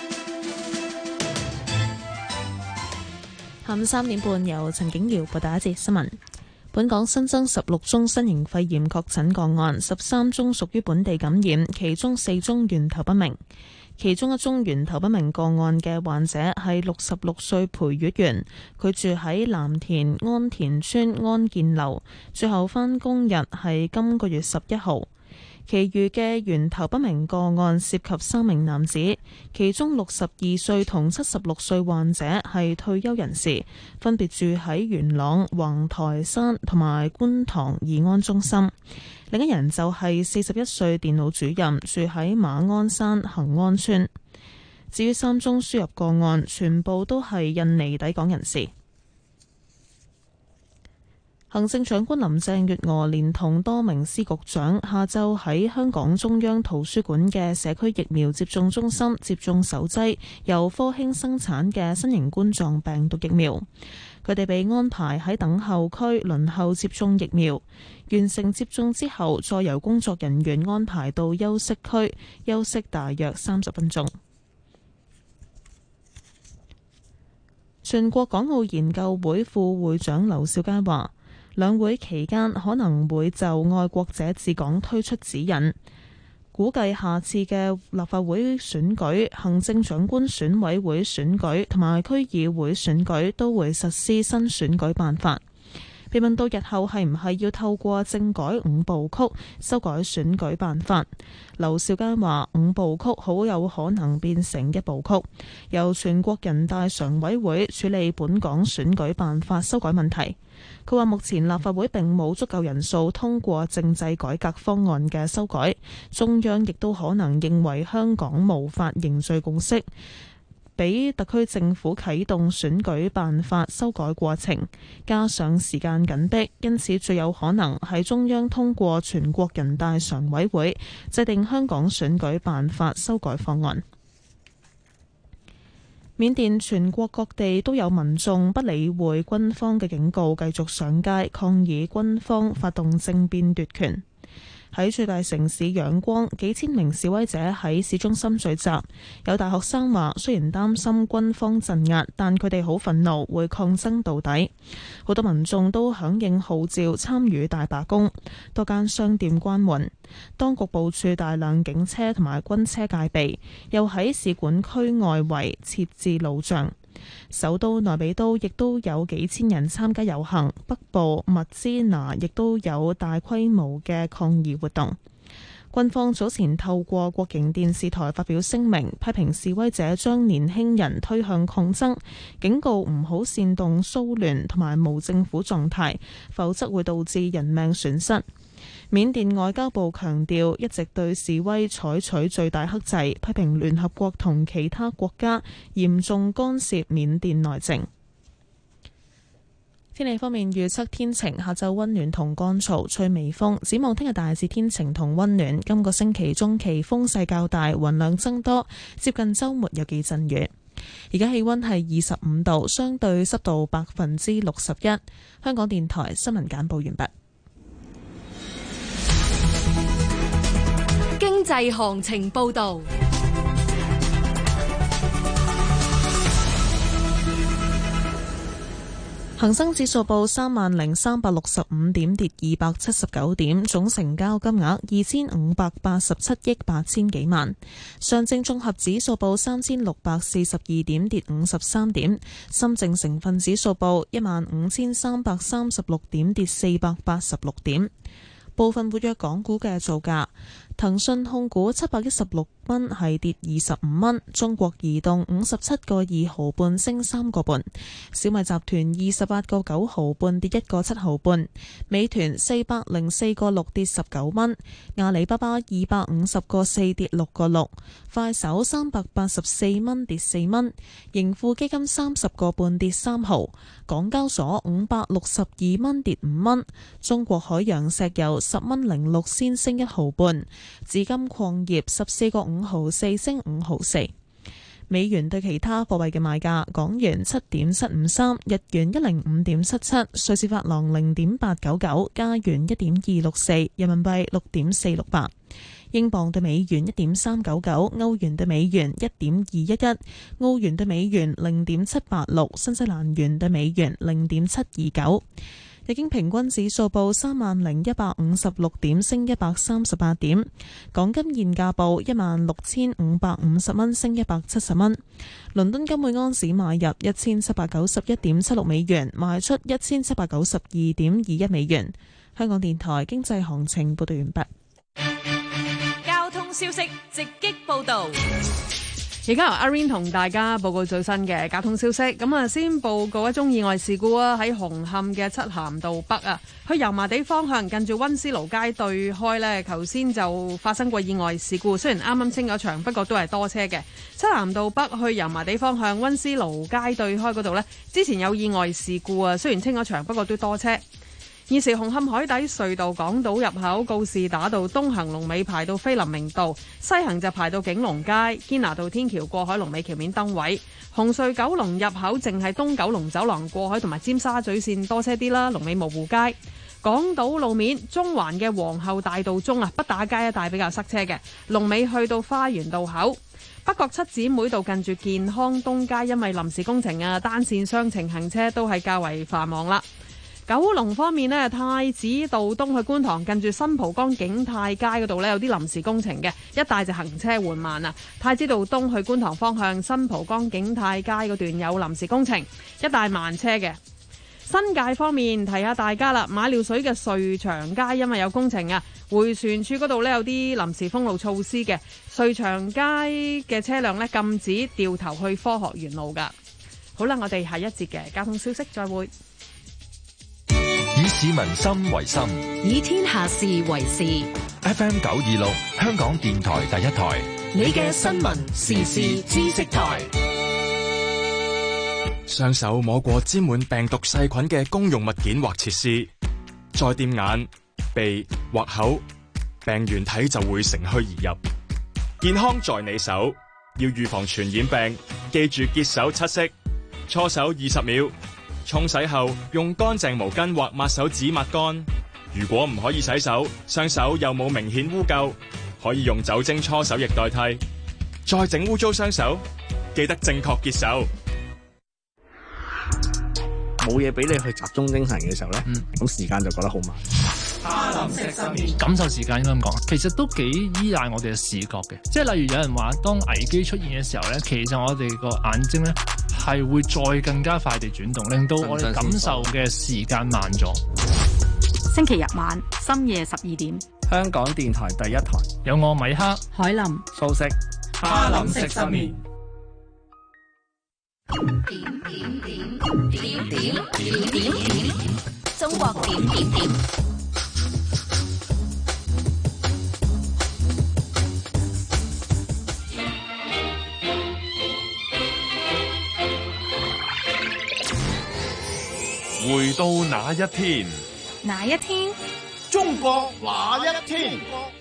下午3點半由陳景瑤報道一節新聞。本港新增16宗新型肺炎確診個案，13宗屬於本地感染，其中4宗源頭不明。其中1宗源頭不明個案嘅患者係66歲裴月元，佢住喺藍田安田村安建樓，最後返工日係今個月11號。其餘嘅源頭不明個案涉及3名男子，其中62歲同76歲患者係退休人士，分別住喺元朗、橫台山同埋觀塘怡安中心。另一人就係41歲電腦主任，住喺馬鞍山恒安邨。至於3宗輸入個案，全部都係印尼抵港人士。行政長官林鄭月娥連同多名司局長下晝喺香港中央圖書館嘅社區疫苗接種中心接種首劑由科興生產嘅新型冠狀病毒疫苗。佢哋被安排喺等候區輪候接種疫苗，完成接種之後再由工作人員安排到休息區休息大約30分鐘。全國港澳研究會副會長劉兆佳話，兩會期間可能會就愛國者治港推出指引，估計下次嘅立法會選舉、行政長官選委會選舉同埋區議會選舉都會實施新選舉辦法。被問到日後係唔係要透過政改5部曲修改選舉辦法，劉兆佳話5部曲好有可能變成1部曲，由全國人大常委會處理本港選舉辦法修改問題。佢話目前立法會並冇足夠人數通過政制改革方案嘅修改，中央亦都可能認為香港無法凝聚共識，俾特區政府啟動選舉辦法修改過程，加上時間緊迫，因此最有可能係中央通過全國人大常委會制定香港選舉辦法修改方案。緬甸全國各地都有民眾不理會軍方嘅警告，繼續上街抗議軍方發動政變奪權。 喺最大城市仰光，幾千名示威者喺市中心聚集。有大學生話，雖然擔心軍方鎮壓，但佢哋好憤怒，會抗爭到底。好多民眾都響應號召參與大罷工，多間商店關門。當局部署大量警車同埋軍車戒備，又喺使館區外圍設置路障。首都內比都亦都有幾千人參加遊行，北部密支那亦都有大規模嘅抗議活動。軍方早前透過國營電視台發表聲明，批評示威者將年輕人推向抗爭，警告唔好煽動騷亂同埋無政府狀態，否則會導致人命損失。緬甸外交部強調一直對示威採取最大克制，批評聯合國同其他國家嚴重干涉緬甸內政。天氣方面預測天晴，下晝溫暖同乾燥，吹微風。展望聽日大致天晴同溫暖，今個星期中期風勢較大，雲量增多，接近週末有幾陣雨。而家氣溫係25度，相對濕度61%。香港電台新聞簡報完畢。 經濟行情報導。 恒生指數報30,365點，跌279點，總成交金額2587億8000幾萬。上證綜合指數報3642點，跌53點。深證成分指數報15336點，跌486點。部分活躍港股嘅造價：騰訊控股716蚊，係跌25蚊；中國移動57個2毫半，升3個半；小米集團28個9毫半，跌1個7毫半；美團404個6，跌19蚊；阿里巴巴250個4，跌6個6；快手384蚊，跌4蚊；盈富基金30個半，跌3毫；港交所562蚊，跌5蚊；中國海洋石油10蚊06仙，升1毫半；紫金礦業14個5毫4，升5毫4。美元對其他貨幣嘅賣價：港元7.753，日元105.77，瑞士法郎0.899，加元1.264，人民幣6.468，英鎊對美元1.399，歐元對美元1.211，澳元對美元0.786，新西蘭元對美元0.729。日經平均指數報30,156點，升138點。港金現價報16,550蚊，升170蚊。倫敦金每安士買入1791.76美元，賣出1792.21美元。香港電台經濟行情報道完畢。 交通消息直擊報道。 而家由阿 Rain 同大家報告最新嘅交通消息。咁啊，先報告一宗意外事故啊，喺紅磡嘅漆咸道北啊，去油麻地方向近住溫思勞街對開呢，頭先就發生過意外事故。雖然啱啱清咗場，不過都係多車嘅。漆咸道北去油麻地方向溫思勞街對開嗰度呢，之前有意外事故啊，雖然清咗場，不過都多車。現時紅磡海底隧道港島入口告士打道東行龍尾排到菲林明道，西行就排到景隆街。堅拿道天橋過海龍尾橋面燈位。紅隧九龍入口淨係東九龍走廊過海同埋尖沙咀線多車啲啦，龍尾蕪湖街。港島路面中環嘅皇后大道中啊，畢打街一帶比較塞車嘅，龍尾去到花園道口。北角七姊妹道近住健康東街，因為臨時工程啊，單線雙程行車都係較為繁忙啦。九龍方面呢，太子道東去觀塘近住新蒲崗景泰街嗰度呢，有啲臨時工程嘅，一帶就行車緩慢啊。太子道東去觀塘方向新蒲崗景泰街嗰段有臨時工程，一帶慢車嘅。新界方面提下大家啦，馬料水嘅瑞祥街因為有工程啊，迴旋處嗰度呢，有啲臨時封路措施嘅，瑞祥街嘅車輛呢，禁止掉頭去科學園路噶。好啦，我哋下一節嘅交通消息再會。 以市民心為心， 以天下事為事。 FM 926，香港電台第一台， 你嘅新聞時事知識台。 雙手摸過沾滿病毒細菌嘅公用物件或設施，再掂眼、鼻或口，病原體就會乘虛而入。健康在你手，要預防傳染病，記住潔手7式，搓手20秒。沖洗後用乾淨毛巾或抹手紙抹乾， 如果唔可以洗手，雙手又冇明顯污垢，可以用酒精搓手液代替。再整污糟雙手，記得正確潔手。 冇嘢俾你去集中精神嘅時候咧，咁時間就覺得好慢。 哈林食失眠，感受時間應該咁講，其實都幾依賴我哋嘅視覺嘅，即係例如有人話，當危機出現嘅時候咧，其實我哋個眼睛咧係會再更加快地轉動，令到我哋感受嘅時間慢咗。 星期日晚深夜12點， 香港電台第一台有我米克、 海林、 蘇軾， 哈林食失眠。 中國點點點。 回到那一天， 哪一天？ 中國那一天。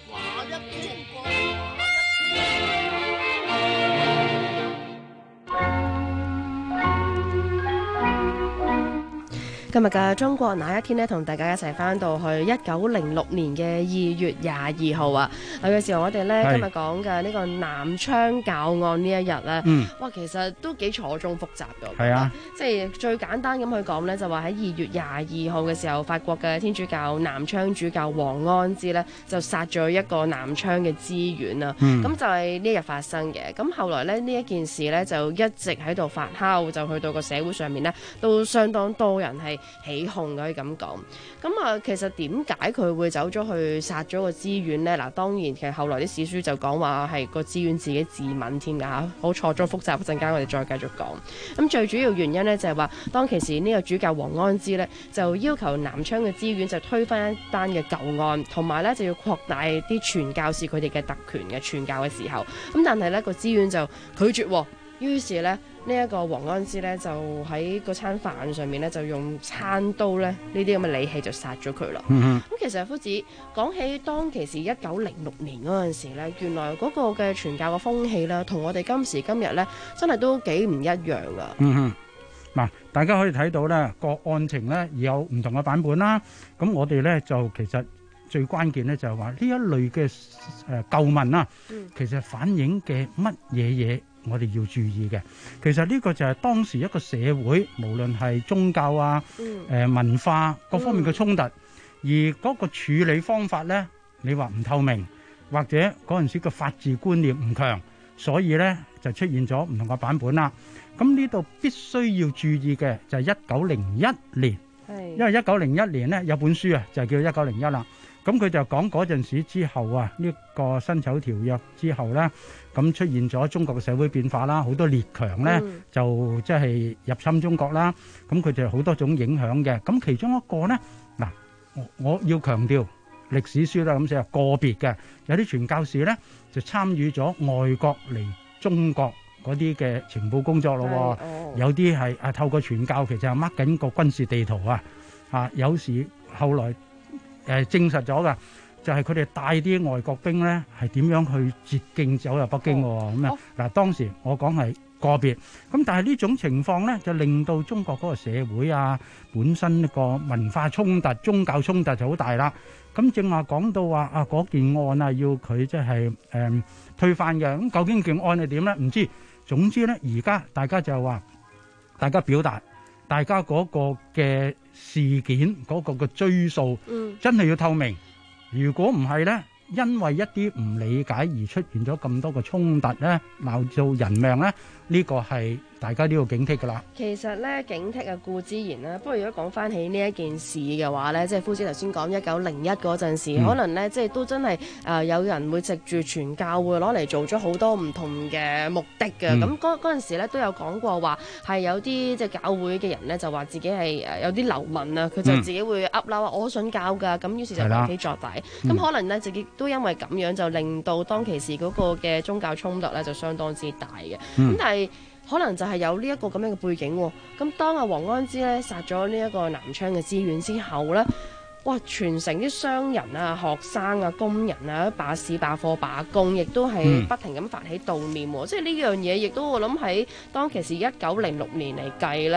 今日嘅中國那一天呢，同大家一齊翻到去1906年嘅2月22號啊！嘅時候我哋呢，今日講嘅呢個南昌教案呢一日呢，哇，其實都幾錯綜複雜嘅。係啊，即係最簡單咁去講呢，就話喺2月22號嘅時候，法國嘅天主教南昌主教王安之呢，就殺咗一個南昌嘅知縣啊。咁就係呢日發生嘅。咁後來呢，呢一件事呢，就一直喺度發酵，就去到個社會上面呢，都相當多人係起哄可以咁講。咁啊，其實點解佢會走咗去殺咗個知縣呢？嗱，當然其實後來啲史書就講話係個知縣自己自刎添㗎嚇，好錯綜複雜。陣間我哋再繼續講。咁最主要原因呢，就係話，當其時呢個主教王安之呢，就要求南昌嘅知縣就推翻一單嘅舊案，同埋呢就要擴大啲傳教士佢哋嘅特權嘅傳教嘅時候。咁但係呢個知縣就拒絕喎。於是呢，呢一個王安之呢，就喺嗰餐飯上面呢，就用餐刀呢啲咁嘅利器就殺咗佢啦。咁其實夫子講起當其時1906年嗰陣時呢，原來嗰個嘅傳教嘅風氣呢，同我哋今時今日呢，真係都幾唔一樣噶。 嗱，大家可以睇到呢個案情呢有唔同嘅版本啦。咁我哋呢，就其實最關鍵呢，就係話呢一類嘅舊聞啊，其實反映嘅乜嘢我哋要注意嘅。其實呢個就係當時一個社會，無論係宗教啊、文化各方面嘅衝突，而嗰個處理方法呢，你話唔透明，或者嗰陣時嘅法治觀念唔強，所以呢就出現咗唔同嘅版本啦。咁呢度必須要注意嘅就係1901年，因為1901年呢有本書啊，就叫1901啦。咁佢就講嗰陣時之後啊，呢個辛丑條約之後呢，咁出現咗中國嘅社會變化啦，好多列強呢就即係入侵中國啦。咁佢就好多種影響嘅。咁其中一個呢，嗱，我要強調歷史書都係咁寫，個別嘅有啲傳教士呢就參與咗外國嚟中國嗰啲嘅情報工作咯。有啲係透過傳教，其實係 mark 緊個軍事地圖啊。有時後來證實咗㗎，就係佢哋帶啲外國兵咧，係點樣去捷徑走入北京喎？咁嗱，當時我講係個別，咁但係呢種情況咧，就令到中國嗰個社會啊，本身一個文化衝突、宗教衝突就好大啦。咁正話講到話啊，嗰件案啊，要佢即係推翻嘅。咁究竟件案係點咧？唔知。總之咧，而家大家就話，大家表達。大家嗰個嘅事件嗰個嘅追溯，真係要透明。如果唔係呢，因為一啲唔理解而出現咗咁多個衝突呢，鬧到人命呢，呢個係大家都要警惕㗎啦。 其實咧，警惕啊固之然啦。不過如果講翻起呢一件事嘅話咧，即係夫子頭先講1901嗰陣時，可能咧即係都真係有人會藉住傳教會攞嚟做咗好多唔同嘅目的嘅。咁嗰陣時咧都有講過話係有啲即係教會嘅人咧就話自己係有啲流民啊，佢就自己會噏啦話我信教㗎，咁於是就為非作歹。咁可能咧自己都因為咁樣就令到當其時嗰個嘅宗教衝突咧就相當之大嘅。咁但係可能就係有呢一個咁樣嘅背景喎。咁當阿王安之咧殺咗呢一個南昌嘅知縣之後咧，哇！全城啲商人啊、學生啊、工人啊，罷市罷課罷工，亦都係不停咁發起悼念喎。即係呢樣嘢，亦都我諗喺當其時1906年嚟計咧，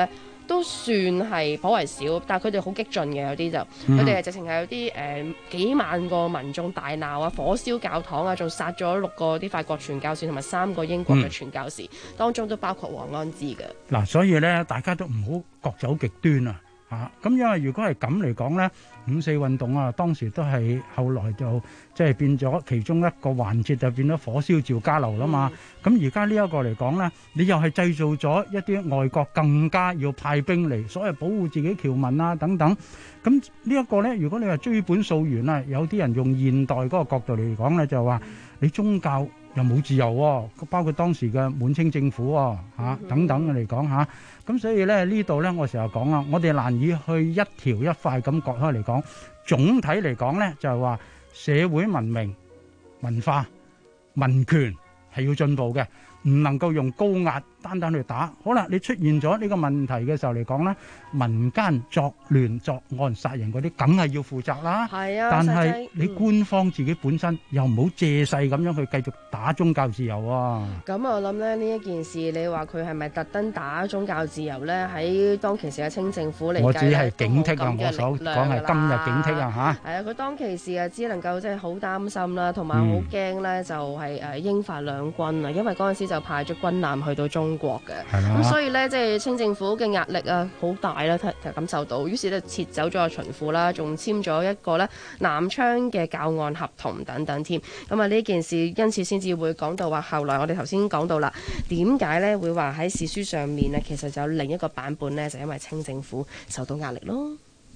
都算係頗為少，但係佢哋好激進嘅，有啲就佢哋係直情係有啲幾萬個民眾大鬧啊，火燒教堂啊，仲殺咗6個啲法國傳教士同埋3個英國嘅傳教士，當中都包括黃安之嘅。嗱， 所以咧大家都唔好各走極端啊！咁因為如果係咁嚟講咧，5·4運動啊，當時都係後來就即係變咗其中一個環節，就變咗火燒趙家樓啦嘛。咁而家呢一個嚟講咧，你又係製造咗一啲外國更加要派兵嚟，所謂保護自己僑民啊等等。咁呢一個咧，如果你話追本溯源啊，有啲人用現代嗰個角度嚟講咧，就話你宗教又冇自由喎，包括當時嘅滿清政府喎，等等嘅嚟講嚇。咁所以咧呢度咧，我成日講啊，我哋難以去一條一塊咁割開嚟講。總體嚟講咧，就係話社會文明、文化、民權係要進步嘅，唔能夠用高壓單單去打。好啦，你出現咗呢個問題嘅時候嚟講咧，民間作亂作案殺人嗰啲，梗係要負責啦。係啊，但係你官方自己本身又唔好借勢咁樣去繼續打宗教自由啊。咁我諗咧呢一件事，你話佢係咪特登打宗教自由咧？喺當其時嘅清政府嚟計，我只係警惕啊！我所講係今日警惕啊嚇。係啊，佢當其時啊，只能夠即係好擔心啦，同埋好驚咧，就係英法兩軍啊，因為嗰陣時就派咗軍艦去到中國嘅。咁所以咧，即係清政府嘅壓力啊，好大啦，感受到。於是咧，撤走咗個巡撫啦，仲簽咗一個咧南昌嘅教案合同等等添。咁啊，呢件事因此先至會講到話，後來我哋頭先講到啦，點解咧會話喺史書上面呢，其實就有另一個版本呢，就因為清政府受到壓力咯。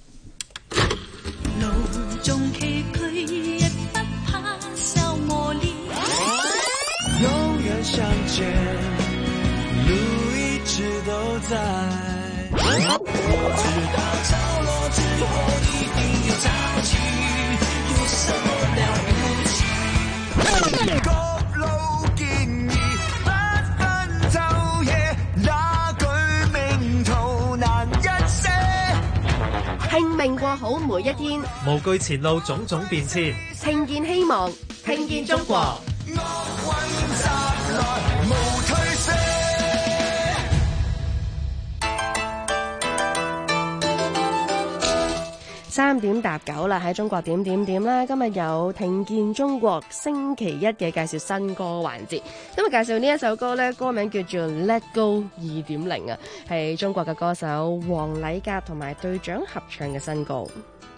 路中崎嶇，亦不怕受磨練，永遠相見，路一直都在。我知道潮落之後一定有潮起，有什麼了不起？高樓建議不分晝夜，那句名圖難一些。拼命過好每一天， 無懼前路種種變遷， 聽見希望，聽見中國。3點搭9啦，喺中國點點點啦。今日有聽見中國星期一嘅介紹新歌環節。今日介紹呢一首歌呢，歌名叫做 Let Go 2.0啊，係中國嘅歌手黃禮甲同埋隊長合唱嘅新歌。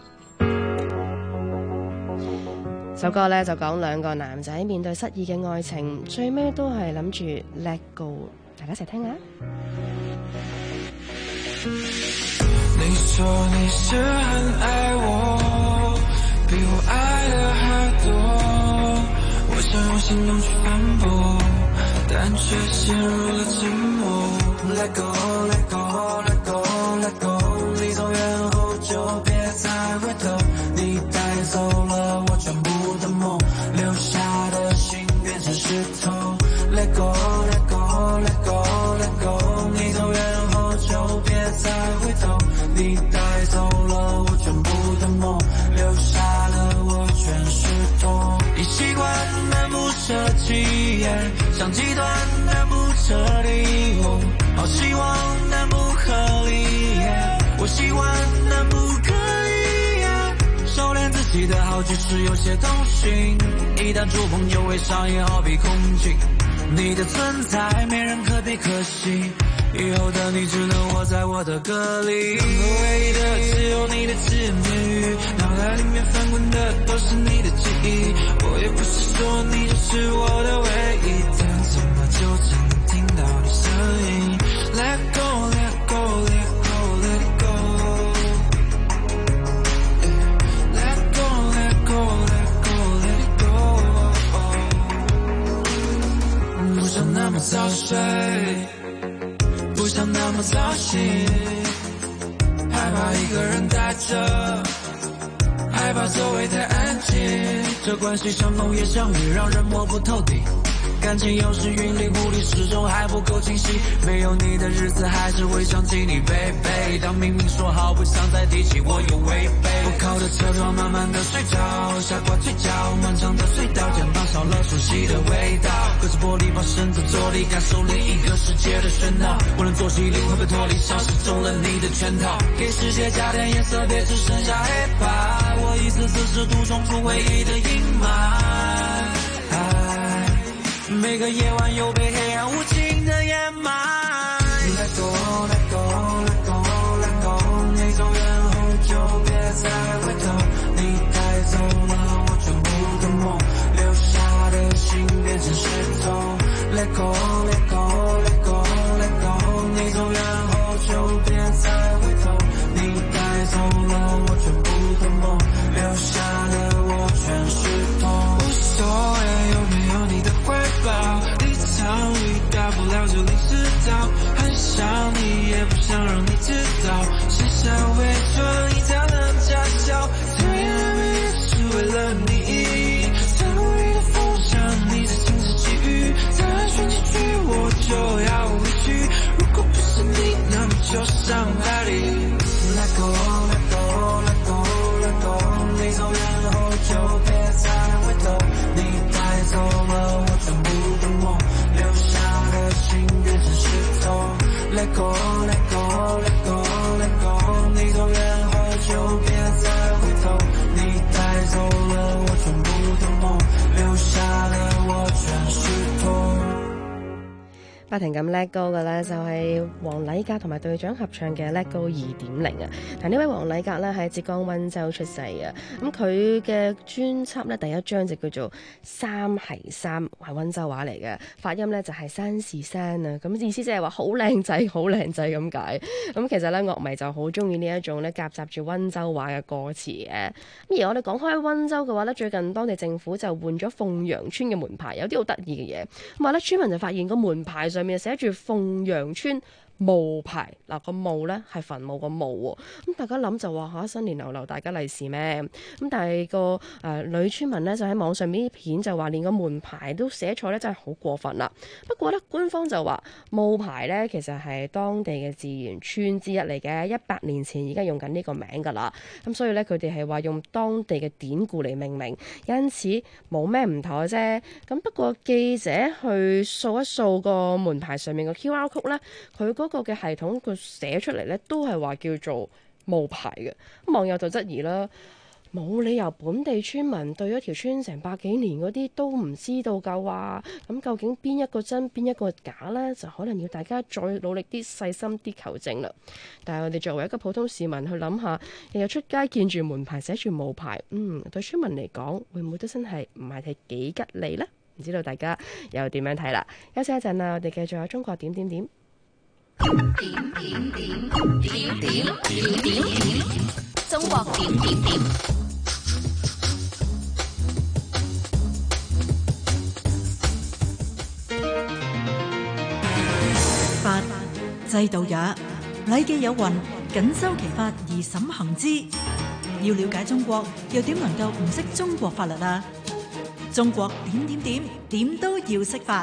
首歌呢就講兩個男仔面對失意嘅愛情，最尾都係諗住 Let Go。大家一齊聽下。 你說你是很愛我，比我愛的還多，我想用行動去反駁，但卻陷入了沉默。Let go, let go, let go, let go， 你走遠後就別再回頭，你帶走了我全部的夢，留下的心變成石頭。Let go, let go, let go, let go， 你走遠後就別再回頭，你帶走了我全部的夢，留下了我全是痛。一習慣但不捨棄，像極端但不徹底，好希望但不合理，我喜歡但不可以，收斂自己的好只是有些動心，一旦觸碰就會上癮，好比空氣，你的存在沒人可比可惜，以後的你只能活在我的歌裡，唯一的只有你的只言片語，腦海裡面翻滾的都是你的記憶，我也不是說你就是我的唯一，但怎麼就只能聽到你聲音。 Let go, let go, let go, let go, let go, let go, let go, let go， 不想那麼早睡，不想那麼早醒，害怕一個人待着，害怕周圍太安靜，這關係像農業相遇，讓人摸不透底， 感情有时云里雾里，始终还不够清晰。没有你的日子还是会想起你 baby， 当明明说好不想再提起，我又违背。我靠着车窗慢慢的睡着，下挂嘴角，漫长的隧道，肩膀少了熟悉的味道。隔着玻璃把身子坐立，感受另一个世界的喧闹。我能作息灵魂被脱离，像是中了你的圈套。给世界加点颜色，别只剩下黑白。我一次次试图冲出回忆的阴霾，每个夜晚又被黑暗无情的掩埋。Let go, let go, let go, let go， 你走远后就别再回头。你带走了我全部的梦，留下的心变成石头。Let go, let go, let go, let go， 你走远后就别再回头。你带走了我全部的梦，留下的我全是痛。无所谓有没有你的怀抱，一场雨大不了就淋湿到，很想你也不想让你知道，写下伪装一条的假笑，讨厌的每也是为了你，在努力的风向你的心事际遇，再选几句我就要回去，如果不是你那么就上海里。Let go, let go, let go, let go， 你走远后就别再回头。你带走了我全部的梦，留下的心变成石头。Let go, let go, let go, let go， 你走远后就别再回头。你带走了我全部的梦，留下的我全是痛。 不停咁 Let Go 嘅咧，就係黃禮格同埋隊長合唱嘅 Let Go 2.0啊！嗱，呢位黃禮格咧喺浙江溫州出世啊，咁佢嘅專輯咧第一張就叫做三係三，係溫州話嚟嘅，發音咧就係山是山啊，咁意思即係話好靚仔，好靚仔咁解。咁其實咧樂迷就好中意呢一種咧夾雜住溫州話嘅歌詞嘅。咁而我哋講開溫州嘅話咧，最近當地政府就換咗鳳陽村嘅門牌，有啲好得意嘅嘢。咁話咧村民就發現個門牌上面寫住鳳陽村墓牌，嗱個墓咧係墳墓個墓喎，咁大家諗就話新年流流大家利是咩？咁但係個女村民咧就喺網上面啲片就話連個門牌都寫錯咧，真係好過分啦。不過咧官方就話墓牌咧其實係當地嘅自然村之一嚟嘅，100年前已經用緊呢個名㗎啦。咁所以咧佢哋係話用當地嘅典故嚟命名，因此冇咩唔妥啫。咁不過記者去掃一掃個門牌上面個 QR code 咧，佢嗰個嘅系統佢寫出嚟咧都係話叫做墓牌嘅，網友就質疑啦，冇理由本地村民對咗條村成百幾年嗰啲都唔知道㗎話，咁究竟邊一個真邊一個假呢？就可能要大家再努力啲細心啲求證啦。但係我哋作為一個普通市民去諗下，日日出街見住門牌寫住墓牌，對村民嚟講會唔會都真係唔係幾吉利呢？唔知道大家又點樣睇啦？休息一陣啦，我哋繼續有中國點點點。 中國點點點。 法制度也，禮記有云：謹修其法而審行之。要了解中國，又點能夠唔識中國法律啊？中國點點點，點都要識法。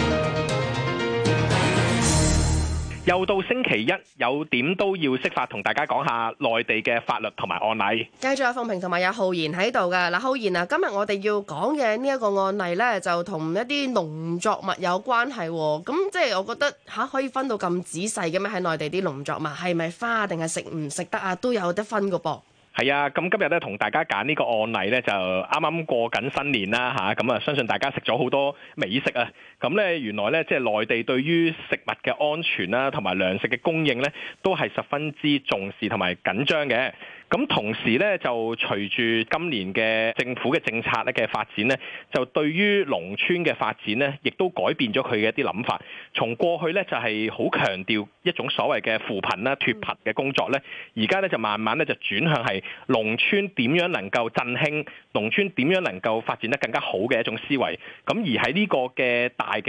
又到星期一，有點都要識法，同大家講下內地嘅法律同埋案例。 繼續有鳳萍同埋有浩然喺度嘅。嗱，浩然啊，今日我哋要講嘅呢一個案例呢，就同一啲農作物有關係喎。咁即係我覺得可以分到咁仔細嘅咩？喺內地啲農作物係咪花定係食唔食得啊？都有得分㗎噃。 係啊，咁今日咧同大家揀呢個案例咧，就啱啱過緊新年啦嚇，咁啊相信大家食咗好多美食啊，咁咧原來咧即係內地對於食物嘅安全啦，同埋糧食嘅供應咧，都係十分之重視同埋緊張嘅。咁同時咧，就隨住今年嘅政府嘅政策咧嘅發展咧，就對於農村嘅發展咧，亦都改變咗佢嘅一啲諗法。從過去咧就係好強調一種所謂嘅扶貧啦、脫貧嘅工作咧，而家咧就慢慢咧就轉向係農村點樣能夠振興，農村點樣能夠發展得更加好嘅一種思維。咁而喺呢個嘅大嘅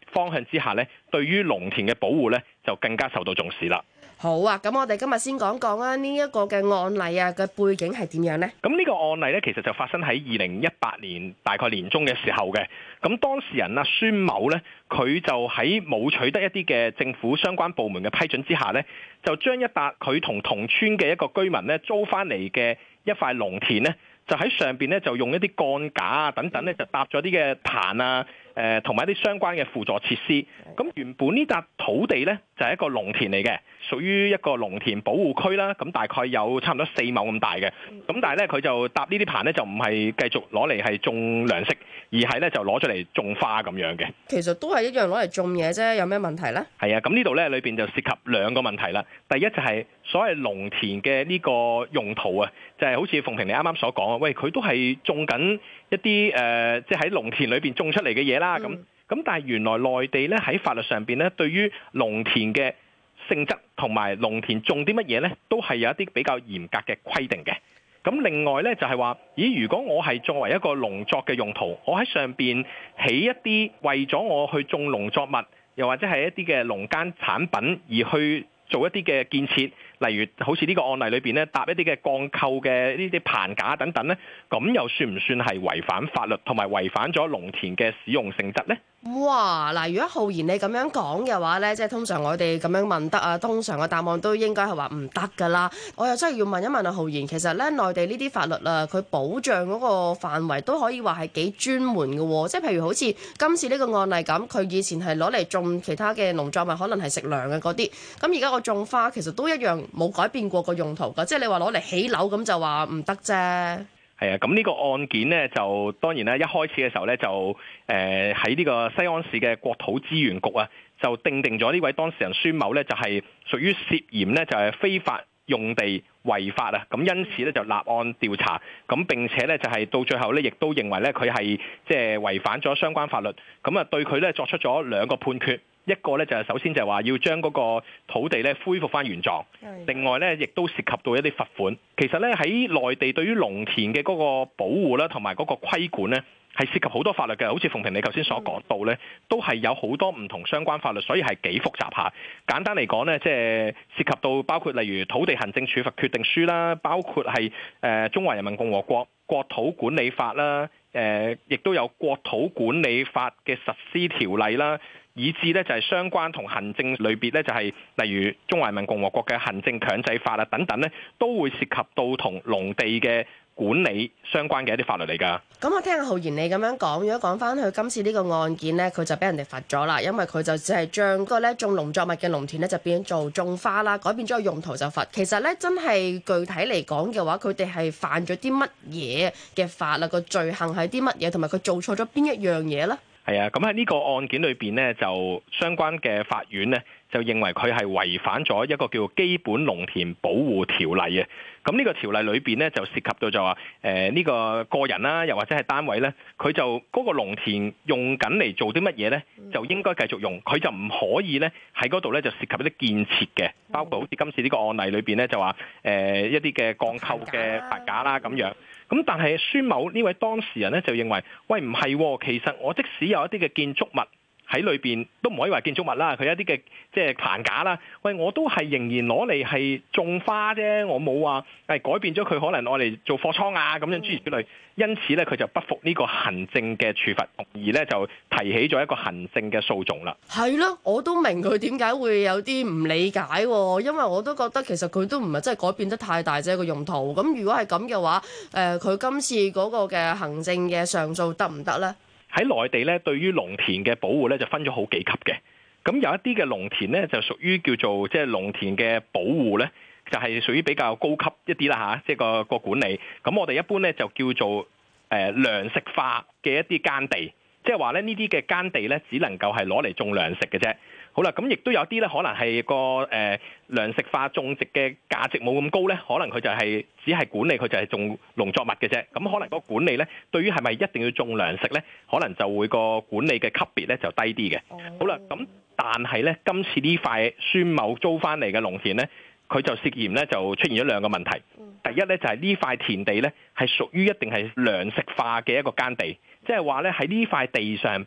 方向之下呢，對於農田嘅保護呢，就更加受到重視啦。 好啊，咁我哋今日先講講啊，呢一個嘅案例啊嘅背景係點樣呢？ 咁呢個案例呢，其實就發生喺2018年大概年中嘅時候嘅。咁當事人啊孫某呢，佢就喺冇取得一啲嘅政府相關部門嘅批准之下呢，就將一笪佢同村嘅一個居民呢租翻嚟嘅一塊農田呢，就喺上邊呢，就用一啲鋼架啊等等呢，就搭咗啲嘅棚啊，同埋一啲相關嘅輔助設施。咁原本呢笪土地呢，就係一個農田嚟嘅，屬於一個農田保護區啦。咁大概有差唔多4畝咁大嘅。咁但係呢，佢就搭呢啲棚呢，就唔係繼續攞嚟係種糧食，而係呢，就攞出嚟種花咁樣嘅。 其實都係一樣攞嚟種嘢啫，有咩問題呢？ 係啊，咁呢度呢，裏邊就涉及2個問題啦。第一就係所謂農田嘅呢個用途啊，就係好似鳳萍你啱啱所講啊，喂，佢都係種緊一啲即係喺農田裏邊種出嚟嘅嘢啦。咁但係原來內地咧喺法律上邊咧，對於農田嘅性質同埋農田種啲乜嘢咧，都係有一啲比較嚴格嘅規定嘅。咁另外咧就係話，咦，如果我係作為一個農作嘅用途，我喺上邊起一啲為咗我去種農作物，又或者係一啲嘅農耕產品而去做一啲嘅建設，例如好似呢個案例裏邊咧，搭一啲嘅鋼構嘅呢啲棚架等等咧，咁又算唔算係違反法律同埋違反咗農田嘅使用性質呢？ 哇！嗱，如果浩然你咁樣講嘅話呢，即係通常我哋咁樣問得啊，通常嘅答案都應該係話唔得㗎啦。我又真係要問一問啊，浩然，其實呢，內地呢啲法律啊，佢保障嗰個範圍都可以話係幾專門嘅喎。即係譬如好似今次呢個案例咁，佢以前係攞嚟種其他嘅農作物，可能係食糧嘅嗰啲。咁而家我種花，其實都一樣冇改變過個用途㗎。即係你話攞嚟起樓咁就話唔得啫。 係啊，咁呢個案件呢，就當然咧，一開始嘅時候呢，就喺呢個西安市嘅國土資源局啊，就定咗呢位當事人孫某呢，就係屬於涉嫌呢，就係非法用地違法啊，咁因此呢，就立案調查，咁並且呢，就係到最後呢，亦都認為呢，佢係即係違反咗相關法律，咁啊對佢呢，作出咗2個判決。一個咧就係首先就係話要將嗰個土地咧恢復翻原狀，另外咧亦都涉及到一啲罰款。其實咧喺內地對於農田嘅嗰個保護啦，同埋嗰個規管咧，係涉及好多法律嘅。好似鳳萍你頭先所講到咧，都係有好多唔同相關法律，所以係幾複雜下。簡單嚟講咧，即係涉及到包括例如土地行政處罰決定書啦，包括係中華人民共和國國土管理法啦，亦都有國土管理法嘅實施條例啦。以至咧就係相關同行政類別咧，就係例如中華人民共和國嘅行政強制法啊等等咧，都會涉及到同農地嘅管理相關嘅一啲法律嚟㗎。 咁我聽阿浩然你咁樣講，如果講翻去今次呢個案件呢，佢就俾人哋罰咗啦，因為佢就只係將個咧種農作物嘅農田呢，就變做種花啦，改變咗個用途就罰。其實呢，真係具體嚟講嘅話，佢哋係犯咗啲乜嘢嘅法啦？個罪行係啲乜嘢，同埋佢做錯咗邊一樣嘢呢？ 係啊，咁喺呢個案件裏邊呢，就相關嘅法院呢，就認為佢係違反咗一個叫基本農田保護條例嘅。咁呢個條例裏邊呢，就涉及到就話呢個人啦，又或者係單位呢，佢就嗰個農田用緊嚟做啲乜嘢呢？就應該繼續用，佢就唔可以呢喺嗰度呢，就涉及一啲建設嘅，包括好似今次呢個案例裏邊呢，就話一啲嘅鋼構嘅棚架啦咁樣。咁但係孫某呢位當事人呢，就認為，喂，唔係，其實我即使有一啲嘅建築物喺裏邊，都唔可以話建築物啦，佢有一啲嘅即係棚架啦，喂，我都係仍然攞嚟係種花啫，我冇話改變咗佢可能攞嚟做貨倉啊咁樣諸如此類。因此咧，佢就不服呢個行政嘅處罰，而咧就提起咗一個行政嘅訴訟啦。 係咯，我都明佢點解會有啲唔理解喎，因為我都覺得其實佢都唔係真係改變得太大啫個用途。咁如果係咁嘅話，佢今次嗰個嘅行政嘅上訴得唔得呢？ 喺內地咧，對於農田嘅保護咧就分咗好幾級嘅。咁有一啲嘅農田咧就屬於叫做即係農田嘅保護咧，就係屬於比較高級一啲啦嚇，即係個管理。咁我哋一般咧就叫做糧食化嘅一啲耕地，即係話咧呢啲嘅耕地咧只能夠係攞嚟種糧食嘅啫。好啦，咁亦都有啲咧可能係個糧食化種植嘅價值冇咁高咧，可能佢就係只係管理佢就係種農作物嘅啫。咁可能個管理咧，對於係咪一定要種糧食咧，可能就會個管理嘅級別咧就低啲嘅。好啦，咁但係咧今次呢塊孫某租翻嚟嘅農田咧，佢就涉嫌咧就出現咗兩個問題。第一咧就係呢塊田地咧係屬於一定係糧食化嘅一個耕地，即係話咧喺呢塊地上邊咧，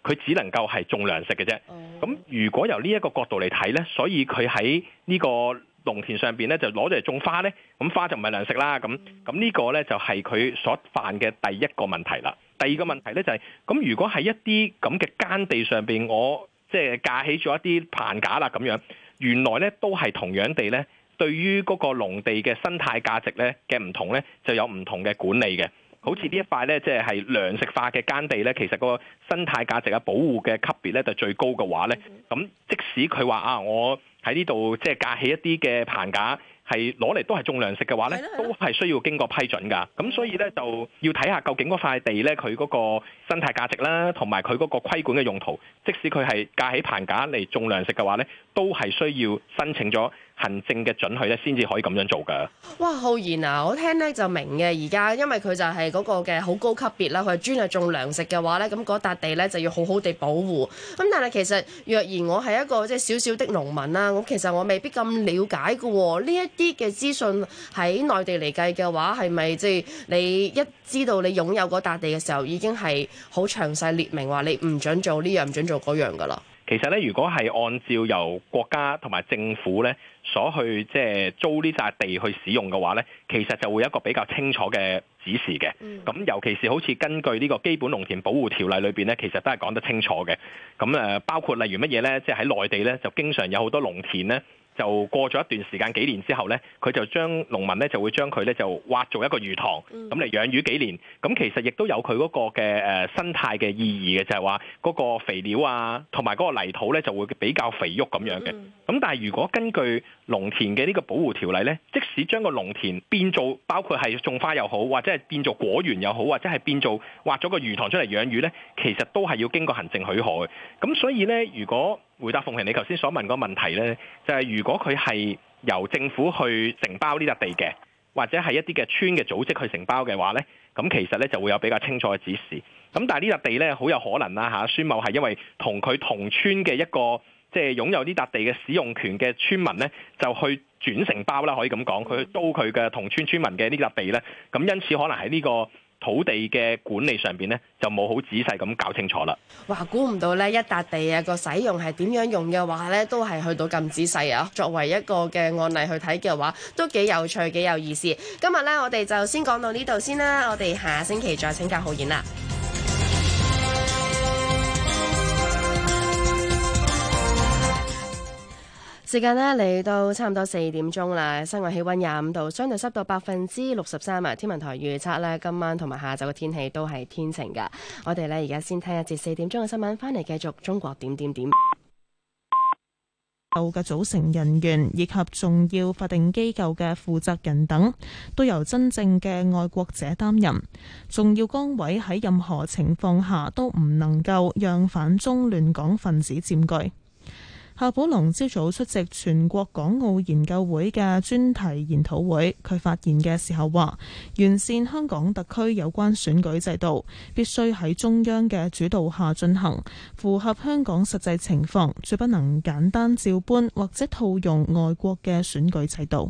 佢只能夠係種糧食嘅啫。咁如果由呢一個角度嚟睇呢，所以佢喺呢個農田上邊呢，就攞咗嚟種花呢，咁花就唔係糧食啦。咁呢個呢，就係佢所犯嘅第一個問題啦。第二個問題呢，就係咁，如果喺一啲咁嘅耕地上邊，我即係架起咗一啲棚架啦，咁樣原來呢都係同樣地呢，對於嗰個農地嘅生態價值呢嘅唔同呢，就有唔同嘅管理嘅。好似呢一塊呢，即係糧食化嘅耕地呢，其實個生態價值嘅保護嘅級別呢，就最高嘅話呢，咁即使佢話啊，我喺呢度即係架起一啲嘅棚架，係攞嚟都係種糧食嘅話呢，都係需要經過批准㗎。咁所以呢，就要睇下究竟嗰塊地呢，佢嗰個生態價值啦，同埋佢嗰個規管嘅用途，即使佢係架起棚架嚟種糧食嘅話呢，都係需要申請咗行政嘅准許咧，先至可以咁樣做㗎。 哇，浩然啊，我聽咧就明嘅。而家因為佢就係嗰個嘅好高級別啦，佢係專係種糧食嘅話咧，咁嗰笪地咧就要好好地保護。咁但係其實若然我係一個即係少少的農民啦，咁其實我未必咁了解嘅喎。呢一啲嘅資訊喺內地嚟計嘅話，係咪即係你一知道你擁有嗰笪地嘅時候，已經係好詳細列明話你唔準做呢樣，唔準做嗰樣㗎啦？ 其實咧，如果係按照由國家同埋政府咧所去即係租呢笪地去使用嘅話咧，其實就會有一個比較清楚嘅指示嘅。咁尤其是好似根據呢個基本農田保護條例裏邊咧，其實都係講得清楚嘅。咁包括例如乜嘢咧，即係喺內地咧就經常有好多農田咧。就過咗一段時間幾年之後呢，佢就將農民呢就會將佢呢就挖做一個魚塘，咁嚟養魚幾年。咁其實亦都有佢嗰個嘅生態嘅意義嘅，就係話嗰個肥料啊，同埋嗰個泥土呢就會比較肥沃咁樣嘅。咁但係如果根據農田嘅呢個保護條例呢，即使將個農田變做包括係種花又好，或者係變做果園又好，或者係變做挖咗個魚塘出嚟養魚呢，其實都係要經過行政許可嘅。咁所以呢，如果回答鳳萍你頭先所問個問題呢，就係如果佢係由政府去承包呢笪地嘅，或者係一啲嘅村嘅組織去承包嘅話呢，咁其實呢就會有比較清楚嘅指示。咁但係呢笪地呢，好有可能啦嚇，孫某係因為同佢同村嘅一個即係擁有呢笪地嘅使用權嘅村民呢，就去轉承包啦，可以咁講，佢去租佢嘅同村村民嘅呢笪地呢，咁因此可能喺呢個土地嘅管理上邊呢，就冇好仔細咁搞清楚啦。 哇，估唔到呢一笪地啊個使用係點樣用嘅話呢，都係去到咁仔細啊！作為一個嘅案例去睇嘅話，都幾有趣，幾有意思。今日呢，我哋就先講到呢度先啦，我哋下星期再請教浩然啦。時間呢嚟到差唔多4點鐘啦，室外氣溫25度，相對濕度63%啊！天文台預測呢，今晚同埋下晝嘅天氣都係天晴㗎。我哋呢而家先聽一節4點鐘嘅新聞，翻嚟繼續中國點點點。嘅組成人員以及重要法定機構嘅負責人等，都由真正嘅愛國者擔任。重要崗位喺任何情況下都唔能夠讓反中亂港分子佔據。夏寶龍朝早出席全國港澳研究會嘅專題研討會，佢發言嘅時候話，完善香港特區有關選舉制度必須喺中央嘅主導下進行，符合香港實際情況，絕不能簡單照搬或者套用外國嘅選舉制度。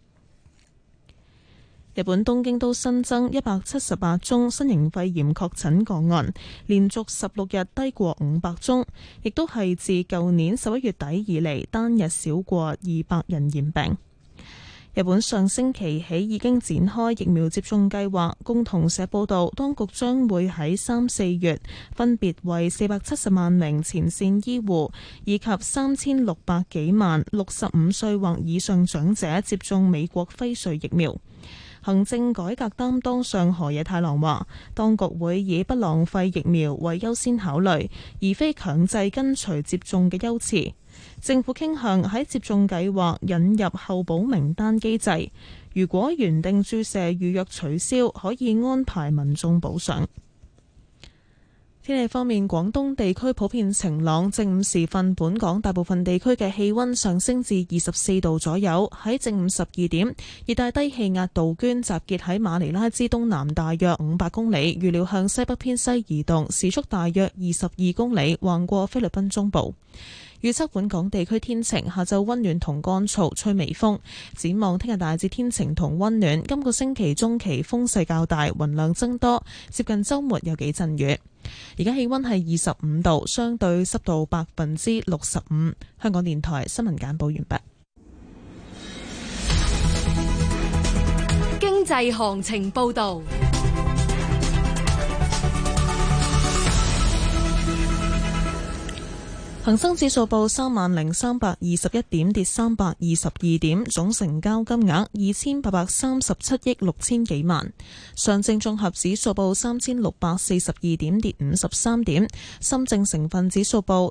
日本東京都新增178宗新型肺炎確診個案，連續16日低過500宗，亦都係自舊年11月底以嚟單日少過200人染病。日本上星期起已經展開疫苗接種計劃，共同社報道，當局將會喺3、4月分別為470萬名前線醫護以及3600幾萬65歲或以上長者接種美國輝瑞疫苗。行政改革擔當上河野太郎話，當局會以不浪費疫苗為優先考慮，而非強制跟隨接種嘅優次。政府傾向喺接種計劃引入候補名單機制，如果原定注射預約取消，可以安排民眾補上。天氣方面，廣東地區普遍晴朗，正午時分，本港大部分地區嘅氣溫上升至24度左右。喺正午12點，熱帶低氣壓杜鵑集結喺馬尼拉之東南大約500公里，預料向西北偏西移動，時速大約22公里，橫過菲律賓中部。 預測本港地區天晴，下晝溫暖同乾燥，吹微風。展望聽日大致天晴同溫暖，今個星期中期風勢較大，雲量增多，接近週末有幾陣雨。而家氣溫係25度，相對濕度65%。香港電台新聞簡報完畢。 經濟行情報導。 恒生指數報30,321點，跌322點，總成交金額2837億6千幾萬。上證綜合指數報3642點，跌53點。深證成分指數報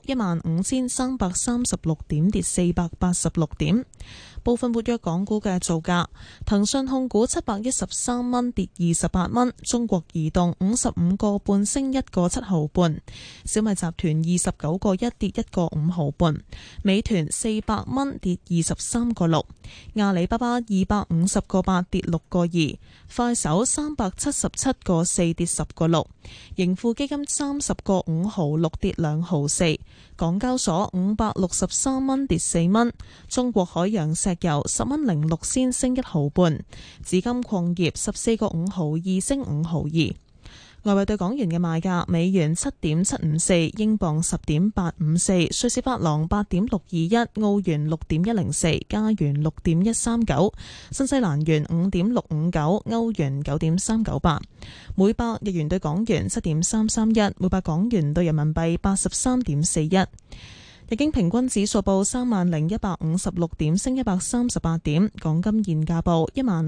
15,336點，跌486點。部分活躍港股嘅造價：騰訊控股713蚊，跌28蚊；中國移動55個半，升1個7毫半；小米集團29個1，跌1個5毫半；美團400蚊，跌23個6；阿里巴巴250個8，跌6個2；快手377個4，跌10個6；盈富基金30個5毫6，跌2毫4；港交所563蚊，跌4蚊；中國海洋石油10蚊06仙，升1毫半；紫金礦業14個5毫2，升5毫2。外匯對港元嘅賣價：美元7.754，英鎊10.854，瑞士法郎8.621，澳元6.104，加元6.139，新西蘭元5.659，歐元9.398，每百日元對港元7.331，每百港元對人民幣83.41。日經平均指數報30,156點，升138點。港金現價報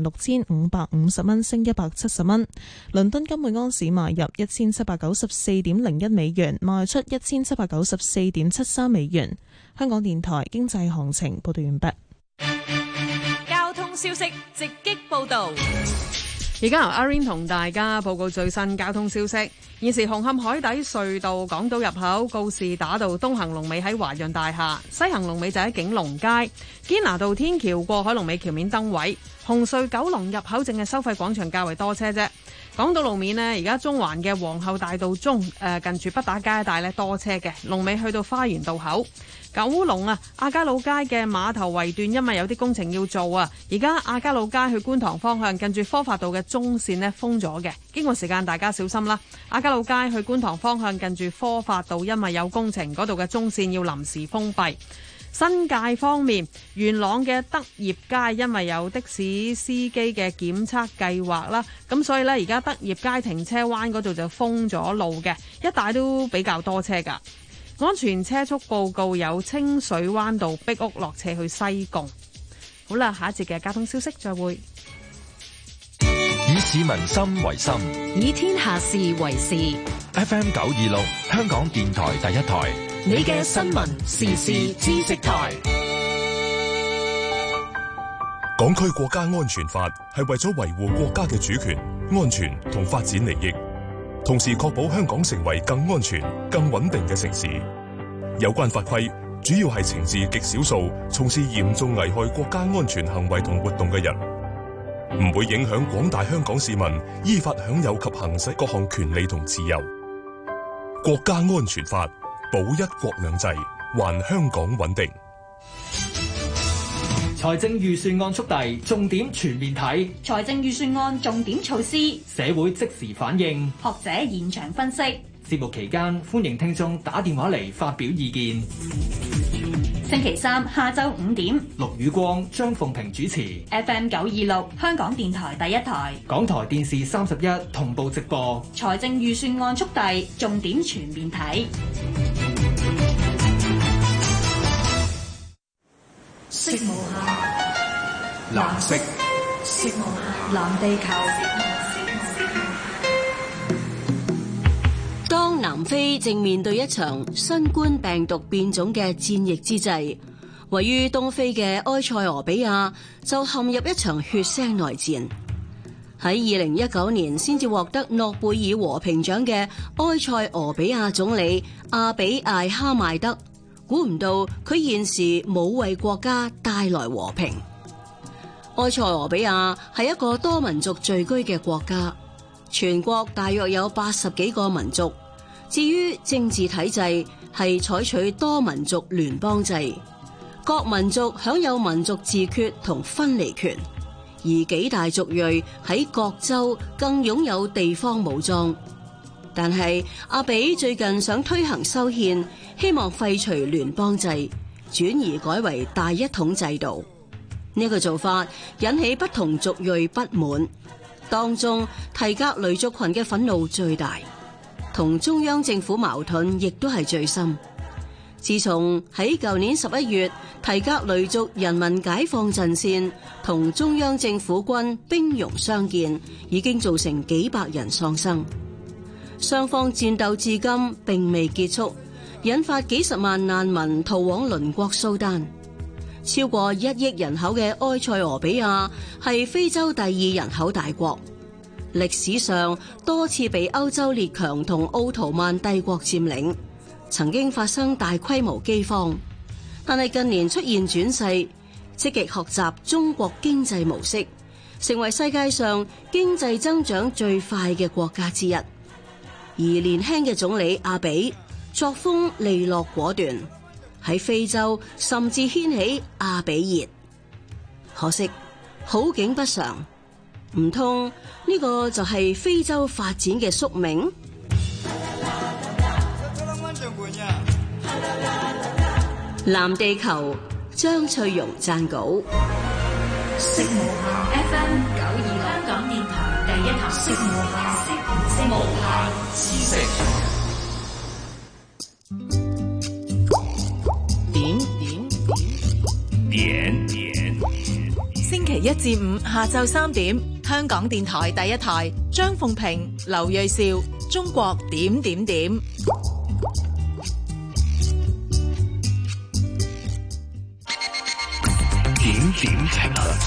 16,550蚊，升170蚊。倫敦金每盎司買入1794.01美元，賣出1794.73美元。香港電台經濟行情報道完畢。 交通消息直擊報道。 而家由阿 Rain 同大家報告最新交通消息。現時紅磡海底隧道港島入口告士打道東行龍尾喺華潤大廈，西行龍尾就喺景隆街。堅拿道天橋過海龍尾橋面燈位。紅隧九龍入口淨係收費廣場較為多車啫。港島路面呢，而家中環嘅皇后大道中近住畢打街一帶呢多車嘅，龍尾去到花園道口。九龍亞皆老街嘅碼頭圍段因為有啲工程要做啊，而家亞皆老街去觀塘方向近住科發道嘅中線呢封咗嘅，經過時間大家小心啦。亞皆老街去觀塘方向近住科發道因為有工程，嗰度嘅中線要臨時封閉。新界方面，元朗嘅德業街因為有的士司機嘅檢測計劃啦，咁所以呢，而家德業街停車灣嗰度就封咗路嘅，一帶都比較多車噶。安全車速報告有清水灣道壁屋落斜去西貢。好啦，下一節嘅交通消息再會。 以市民心為心， 以天下事為事。 FM 926，香港電台第一台， 你嘅新聞時事知識台。 港區國家安全法係為咗維護國家嘅主權、安全同發展利益，同時確保香港成為更安全、更穩定嘅城市。有關法規主要係懲治極少數從事嚴重危害國家安全行為同活動嘅人，唔會影響廣大香港市民依法享有及行使各項權利同自由。國家安全法保一國兩制，還香港穩定。 財政預算案速遞，重點全面睇。 財政預算案重點措施， 社會即時反應， 學者現場分析。 節目期間，歡迎聽眾打電話嚟發表意見。 星期三下晝5點， 陸宇光、張鳳平主持。 FM 926香港電台第一台， 港台電視31同步直播。 財政預算案速遞，重點全面睇。 色無限， 藍色， 色無限，藍地球。當南非正面對一場新冠病毒變種嘅戰役之際，位於東非嘅埃塞俄比亞就陷入一場血腥內戰。喺2019年先至獲得諾貝爾和平獎嘅埃塞俄比亞總理阿比艾哈邁德，估唔到佢現時冇為國家帶來和平。埃塞俄比亞係一個多民族聚居嘅國家，全國大約有80幾個民族。至於政治體制， 係採取多民族聯邦制，各民族享有民族自決同分離權，而幾大族裔喺各州更擁有地方武裝。但係阿比最近想推行修憲，希望廢除聯邦制，轉而改為大一統制度。呢個做法引起不同族裔不滿，當中提格雷族群嘅憤怒最大，同中央政府矛盾亦都係最深。自從喺舊年11月，提格雷族人民解放陣線同中央政府軍兵戎相見，已經造成幾百人喪生。雙方戰鬥至今並未結束，引發幾十萬難民逃往鄰國蘇丹。超過1億人口嘅埃塞俄比亞係非洲第2人口大國，歷史上多次被歐洲列強同奧圖曼帝國佔領，曾經發生大規模饑荒，但係近年出現轉勢，積極學習中國經濟模式，成為世界上經濟增長最快嘅國家之一。而年輕嘅總理阿比作風利落果斷，喺非洲甚至掀起阿比熱。可惜好景不常，唔通呢個就係非洲發展嘅宿命？藍地球張翠容撰稿。 色無限 FM 92香港電台第一台，色無限知識。 星期一至五下晝3點，香港電台第一台，張鳳平、劉銳紹，中國點點點。 點點評論。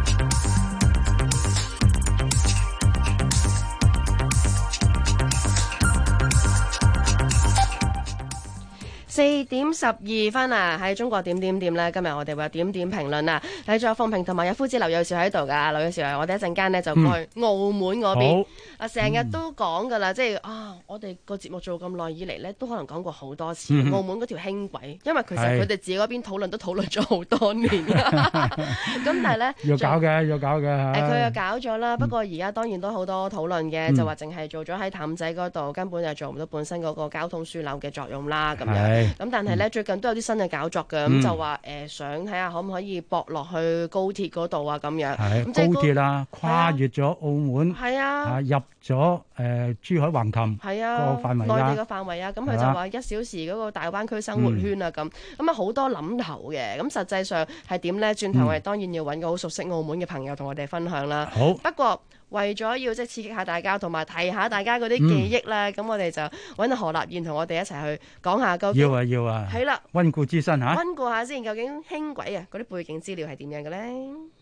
4點12分啊！喺中國點點點咧，今日我哋會有點點評論啊！喺仲有鳳平同埋有夫子劉銳紹喺度噶，劉銳紹我哋一陣間呢就過去澳門嗰邊。成日都講噶啦，即係我哋個節目做咁耐以嚟呢，都可能講過好多次澳門嗰條輕軌，因為其實佢哋自己嗰邊討論都討論咗好多年。咁但係呢， 要搞嘅，要搞嘅。 佢又搞咗啦，不過而家當然都好多討論嘅，就話淨係做咗喺氹仔嗰度，根本就做唔到本身嗰個交通樞紐嘅作用啦，咁樣。咁但係咧最近都有啲新嘅搞作嘅，咁就話想睇下可唔可以駁落去高鐵嗰度啊，咁樣。咁高鐵啊，跨越咗澳門，入咗珠海橫琴個範圍啦， 內地嘅範圍啊，咁佢就話1小時嗰個大灣區生活圈啊，咁啊好多諗頭嘅。咁實際上係點咧？轉頭我哋當然要揾個好熟悉澳門嘅朋友同我哋分享啦。 好， 不過為咗要即係刺激下大家，同埋提下大家嗰啲記憶咧，咁我哋就揾何立燕同我哋一齊去講下究竟。要啊，係啦， 溫故知新嚇。 溫故下先，究竟輕軌啊嗰啲背景資料係點樣嘅咧？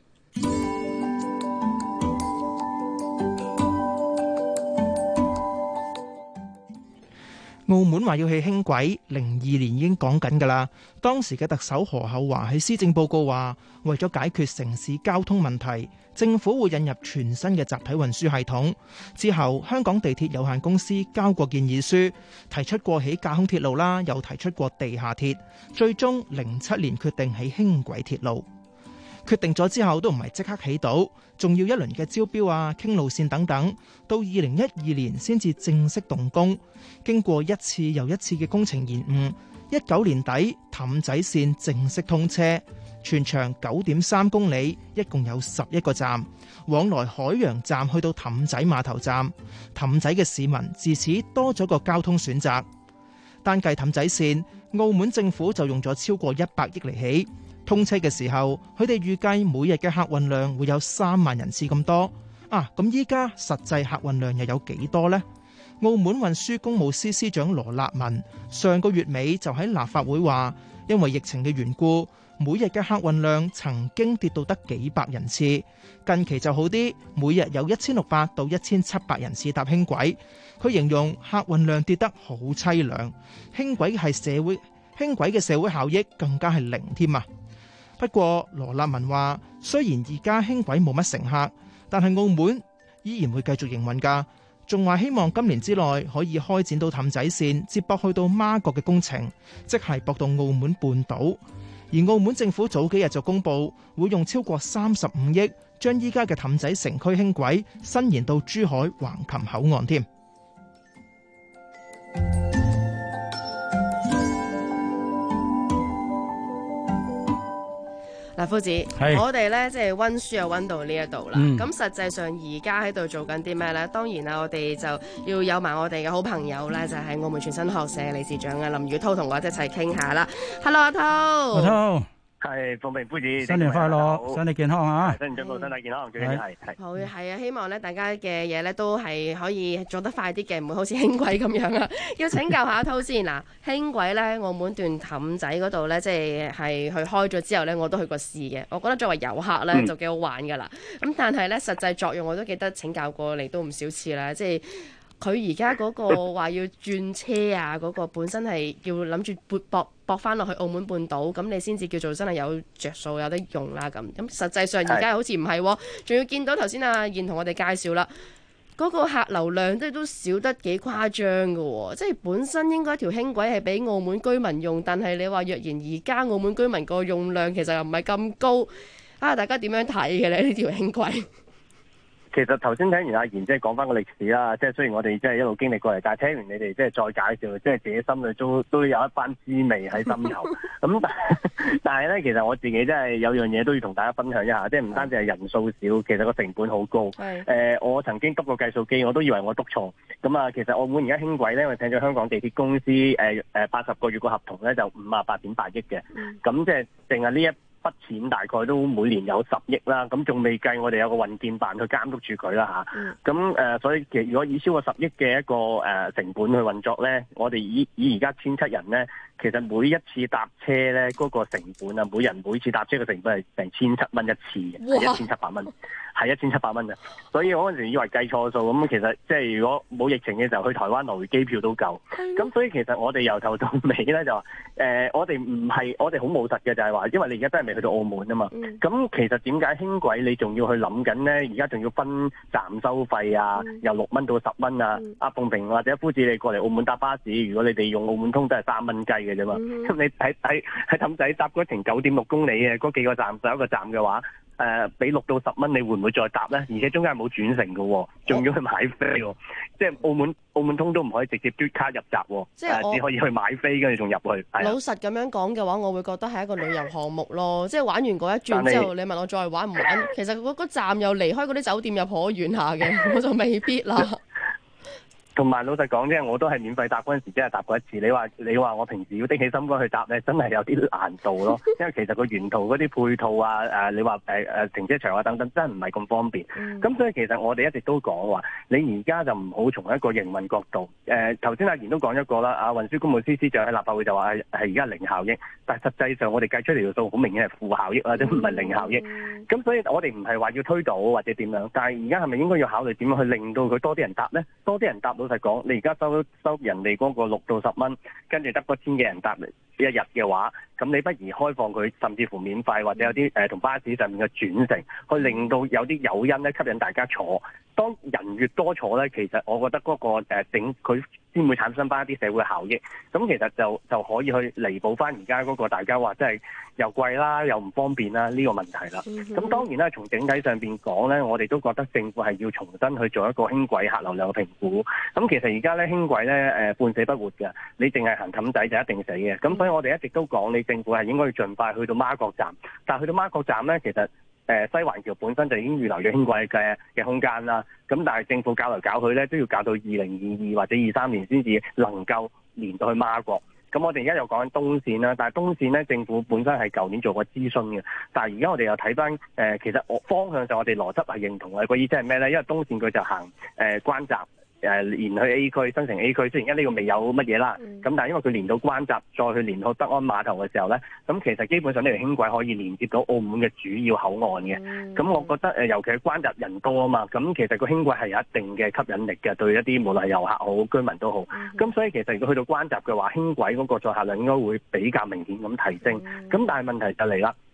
澳門話要起輕軌，02年已經講緊㗎啦。當時嘅特首何厚鏵喺施政報告話，為咗解決城市交通問題，政府會引入全新嘅集體運輸系統。之後，香港地鐵有限公司交過建議書，提出過起架空鐵路啦，又提出過地下鐵，最終07年決定起輕軌鐵路。決定咗之後都唔係即刻起到，仲要一輪嘅招標啊、傾路線等等，到2012年先至正式動工。經過一次又一次嘅工程延誤，19年底氹仔線正式通車，全長9.3公里，一共有11個站，往來海洋站去到氹仔碼頭站。氹仔嘅市民自此多咗個交通選擇。單計氹仔線，澳門政府就用咗超過100億嚟起。通車嘅時候，佢哋預計每日嘅客運量會有3萬人次咁多。咁依家實際客運量又有幾多呢？澳門運輸工務司司長羅立文上個月尾就喺立法會話，因為疫情嘅緣故，每日嘅客運量曾經跌到得幾百人次，近期就好啲，每日有1600到1700人次搭輕軌。佢形容客運量跌得好淒涼，輕軌嘅社會效益更加係0添啊！不過羅立文話，雖然而家輕軌冇乜乘客，但係澳門依然會繼續營運㗎。 仲話希望今年之內可以開展到氹仔線接駁去到媽閣嘅工程，即係駁到澳門半島。而澳門政府早幾日就公布，會用超過35億將依家嘅氹仔城區輕軌伸延到珠海橫琴口岸添。 嗱，夫子，我哋咧即係溫書又溫到呢一度啦。咁實際上而家喺度做緊啲咩咧？當然啦，我哋就要有埋我哋嘅好朋友咧，就係澳門傳新學社理事長啊林宇滔同我一齊傾下啦。Hello， 阿滔。阿滔。 係，奉明夫子， 新年快樂，身體健康啊！ 新年進步，身體健康，最緊要係。 好係啊，希望咧大家嘅嘢咧都係可以做得快啲嘅，唔會好似輕軌咁樣啊。要請教下阿滔先嗱，輕軌咧澳門段氹仔嗰度咧，即係去開咗之後咧，我都去過試嘅。我覺得作為遊客咧就幾好玩㗎啦。咁但係咧實際作用我都記得請教過你都唔少次啦，即係。佢而家嗰個話要轉車啊，嗰個本身係要諗住駁翻落去澳門半島，咁你先至叫做真係有着數有得用啦咁。咁實際上而家好似唔係喎，仲要見到頭先阿燕同我哋介紹啦，嗰個客流量都少得幾誇張㗎喎，即係本身應該條輕軌係俾澳門居民用，但係你話若然而家澳門居民個用量其實又唔係咁高，啊大家點樣睇嘅咧呢條輕軌？ 其實頭先聽完阿賢即係講翻個歷史啦，即係雖然我哋即係一路經歷過嚟，但係聽完你哋即係再介紹，即係自己心裏都有一番滋味喺心頭。咁但係咧，其實我自己真係有樣嘢都要同大家分享一下，即係唔單止係人數少，其實個成本好高。我曾經篤過計數機，我都以為我篤錯。咁啊，其實澳門而家輕軌咧，我聽咗香港地鐵公司80個月個合同咧，就58.8億嘅。咁即係淨係呢一筆錢大概都每年有10億啦，咁仲未計我哋有個運建辦去監督住佢啦嚇。咁所以其實如果以超過10億嘅一個成本去運作咧，我哋以而家1700人咧，其實每一次搭車咧嗰個成本啊，每人每次搭車嘅成本係成1700蚊一次嘅，係1700蚊，係1700蚊啊！所以我嗰陣時以為計錯數，咁其實即係如果冇疫情嘅時候去台灣來回機票都夠。咁所以其實我哋由頭到尾咧就話我哋唔係我哋好務實嘅，就係話因為你而家真係未去到澳門啊嘛。咁其實點解輕軌你仲要去諗緊咧？而家仲要分站收費啊，由6蚊到10蚊啊。阿鳳平或者夫子你過嚟澳門搭巴士，如果你哋用澳門通都係3蚊雞嘅啫嘛。咁你喺氹仔搭嗰程9.6公里嘅嗰幾個站11個站嘅話，俾6到10蚊，你會唔會再搭咧？而且中間係冇轉乘嘅，仲要去買飛喎。即係澳門通都唔可以直接嘟卡入閘喎，即係只可以去買飛跟住仲入去。 老實咁樣講嘅話，我會覺得係一個旅遊項目咯。即係玩完嗰一轉之後，你問我再玩唔玩？其實嗰站又離開嗰啲酒店又頗遠下嘅，我就未必啦。 同埋老實講啫，我都係免費搭嗰陣時，真係搭過一次。你話我平時要拎起心肝去搭咧，真係有啲難度咯。因為其實個沿途嗰啲配套啊，你話停車場啊等等，真係唔係咁方便。咁所以其實我哋一直都講話，你而家就唔好從一個營運角度。頭先阿賢都講一個啦，運輸公務司司長喺立法會就話係而家零效益，但係實際上我哋計出嚟條數好明顯係負效益啦，都唔係零效益。咁所以我哋唔係話要推倒或者點樣，但係而家係咪應該要考慮點樣去令到佢多啲人搭咧？多啲人搭老實講，你而家收人哋嗰個6到10蚊，跟住得嗰1000嘅人搭一日嘅話，咁你不如開放佢，甚至乎免費或者有啲同巴士上面嘅轉乘，去令到有啲誘因咧吸引大家坐。當人越多坐咧，其實我覺得嗰個佢先會產生翻一啲社會效益。咁其實就可以去彌補翻而家嗰個大家話真係又貴啦，又唔方便啦呢個問題啦。咁當然啦，從整體上邊講咧，我哋都覺得政府係要重新去做一個輕軌客流量嘅評估。咁其實而家咧輕軌咧半死不活嘅，你淨係行氹仔就一定死嘅。咁所以我哋一直都講，你政府係應該要盡快去到媽閣站。但係去到媽閣站咧，其實西環橋本身就已經預留咗輕軌嘅空間啦。咁但係政府搞嚟搞去咧，都要搞到2022或者23年先至能夠連到去媽閣。咁我哋而家又講緊東線啦，但係東線咧政府本身係舊年做過諮詢嘅，但係而家我哋又睇翻其實方向上我哋邏輯係認同嘅。個意思係咩咧？因為東線佢就行關閘。連去 A 區、新城 A 區，雖然而家呢個未有乜嘢啦，咁但係因為佢連到關閘，再去連到德安碼頭嘅時候咧，咁其實基本上呢條輕軌可以連接到澳門嘅主要口岸嘅。咁我覺得尤其係關閘人多啊嘛，咁其實個輕軌係有一定嘅吸引力嘅，對一啲無論係遊客好、居民都好。咁所以其實如果去到關閘嘅話，輕軌嗰個載客量應該會比較明顯咁提升。咁但係問題就嚟啦。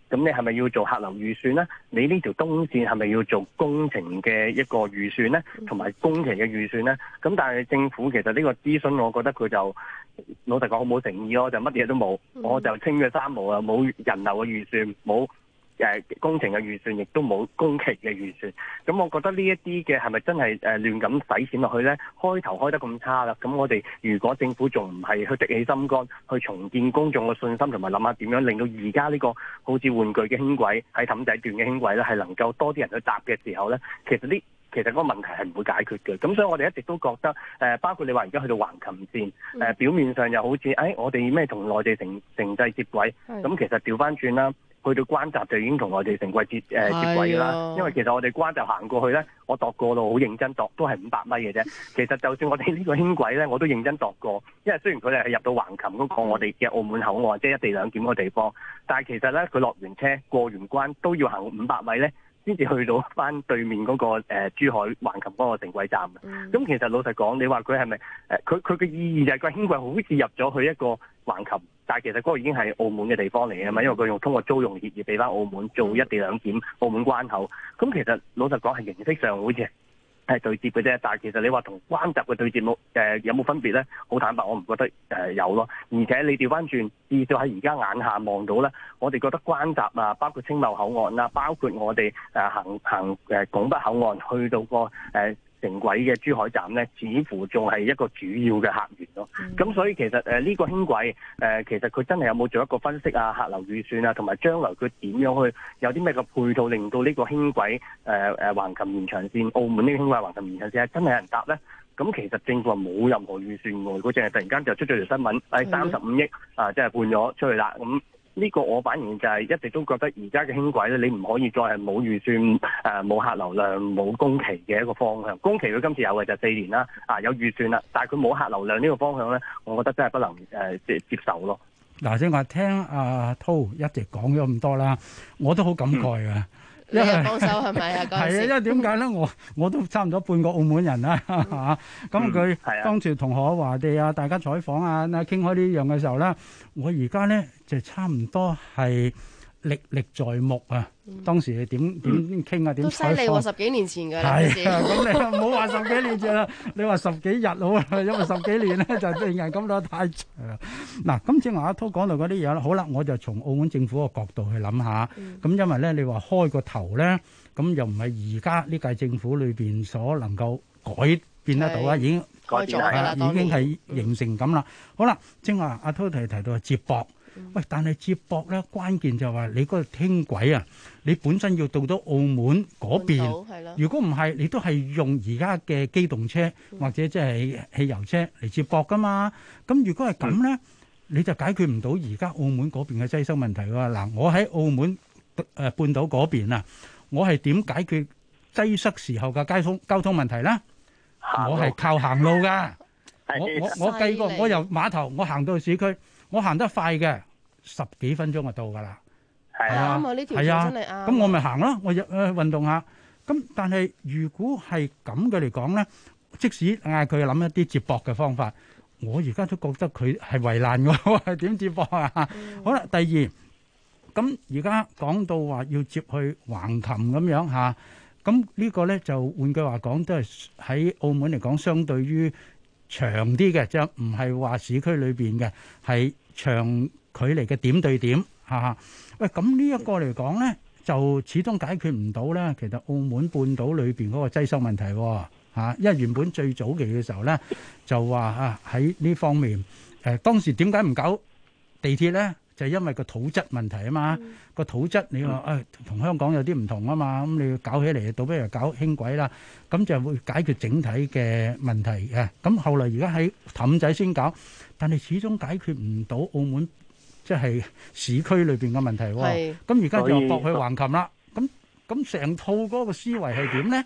咁你係咪要做客流預算咧？你呢條東線係咪要做工程嘅一個預算咧？同埋工期嘅預算咧？咁但係政府其實呢個諮詢，我覺得佢就老實講好冇誠意咯，就乜嘢都冇，我就清咗三無啊，冇人流嘅預算，冇工程嘅預算，亦都冇工期嘅預算。咁我覺得呢一啲嘅係咪真係亂咁使錢落去咧？開頭開得咁差啦，咁我哋如果政府仲唔係去滴起心肝，去重建公眾嘅信心，同埋諗下點樣令到而家呢個好似玩具嘅輕軌喺氹仔段嘅輕軌咧，係能夠多啲人去搭嘅時候咧，其實嗰個問題係唔會解決嘅。咁所以我哋一直都覺得包括你話而家去到橫琴線，表面上又好似我哋咩同內地城際接軌，咁其實調翻轉啦。去到關閘就已經同內地城際接軌㗎啦，因為其實我哋關閘行過去咧，我度過路好認真度，都係500米嘅啫。其實就算我哋呢個輕軌咧，我都認真度過，因為雖然佢哋係入到橫琴嗰個我哋嘅澳門口岸，即係一地兩檢嗰個地方，但係其實咧佢落完車過完關都要行500米咧，先至去到翻對面嗰個珠海橫琴嗰個城軌站。咁其實老實講，你話佢係咪佢嘅意義就係個輕軌好似入咗去一個橫琴，但係其實嗰個已經係澳門嘅地方嚟嘅嘛，因為佢用通過租用協議俾翻澳門做一地兩檢澳門關口。咁其實老實講係形式上好似係對接嘅啫，但係其實你話同關閘嘅對接有冇分別咧？好坦白，我唔覺得有咯。而且你調翻轉，至少喺而家眼下望到咧，我哋覺得關閘啊，包括青茂口岸啦，包括我哋行拱北口岸去到個城軌嘅珠海站咧，似乎仲係一個主要嘅客源咯。咁所以其實呢個輕軌其實佢真係有冇做一個分析啊、客流預算啊，同埋將來佢點樣去有啲咩嘅配套，令到呢個輕軌橫琴延長線、澳門呢個輕軌橫琴延長線係真係有人搭咧？咁其實政府係冇任何預算喎，佢淨係突然間就出咗條新聞，35億即係換咗出去啦。咁呢個我反而就係一直都覺得而家嘅輕軌咧，你唔可以再係冇預算、冇客流量、冇工期嘅一個方向。工期佢今次有嘅就4年啦，有預算啦，但係佢冇客流量呢個方向咧，我覺得真係不能接受咯。 嗱，正話聽阿濤一直講咗咁多啦，我都好感慨啊！ 你又幫手係咪啊？係啊， 因為點解咧？我都差唔多半個澳門人啦，嚇咁佢當時同何華地啊，大家採訪啊，傾開呢樣嘅時候咧，我而家咧就差唔多係歷歷在目啊！當時係點傾啊？點採訪？ 都犀利喎，10幾年前㗎啦。 係啊，咁你唔好話10幾年前啦，你話10幾日好啦，因為10幾年咧就令人感到太長。嗱，今次阿濤講到嗰啲嘢啦，好啦，我就從澳門政府個角度去諗下。咁因為咧，你話開個頭咧，咁又唔係而家呢屆政府裏邊所能夠改變得到啊，已經改咗啦， 已經係形成咁啦。好啦，正話阿濤提到接駁。喂，但係接駁咧，關鍵就係話你嗰個輕軌啊，你本身要到澳門嗰邊，如果唔係，你都係用而家嘅機動車或者即係汽油車嚟接駁噶嘛。咁如果係咁咧，你就解決唔到而家澳門嗰邊嘅擠塞問題喎。嗱，我喺澳門半島嗰邊啊，我係點解決擠塞時候嘅交通問題咧？我係靠行路㗎。我計過，我由碼頭我行到市區。我行得快嘅10幾分鐘就到㗎啦， 係啊，呢條線真係啱。 咁我咪行咯，我運動下。咁但係如果係咁嘅嚟講咧，即使嗌佢諗一啲接駁嘅方法，我而家都覺得佢係為難㗎，點接駁啊？好啦，第二，咁而家講到話要接去橫琴咁樣嚇，咁呢個咧就換句話講，都係喺澳門嚟講，相對於長啲嘅，即係唔係話市區裏邊嘅，係長距離嘅點對點嚇。喂，咁呢一個嚟講咧，就始終解決唔到咧。其實澳門半島裏邊嗰個擠塞問題嚇，因為原本最早期嘅時候咧，就話喺呢方面當時點解唔搞地鐵咧？就係因為個土質問題啊嘛。個土質你話同香港有啲唔同啊嘛，咁你搞起嚟倒不如搞輕軌啦，咁就會解決整體嘅問題嘅。咁後來而家喺氹仔先搞，但係始終解決唔到澳門即係市區裏邊嘅問題喎。咁而家就駁去橫琴啦。咁成套嗰個思維係點咧？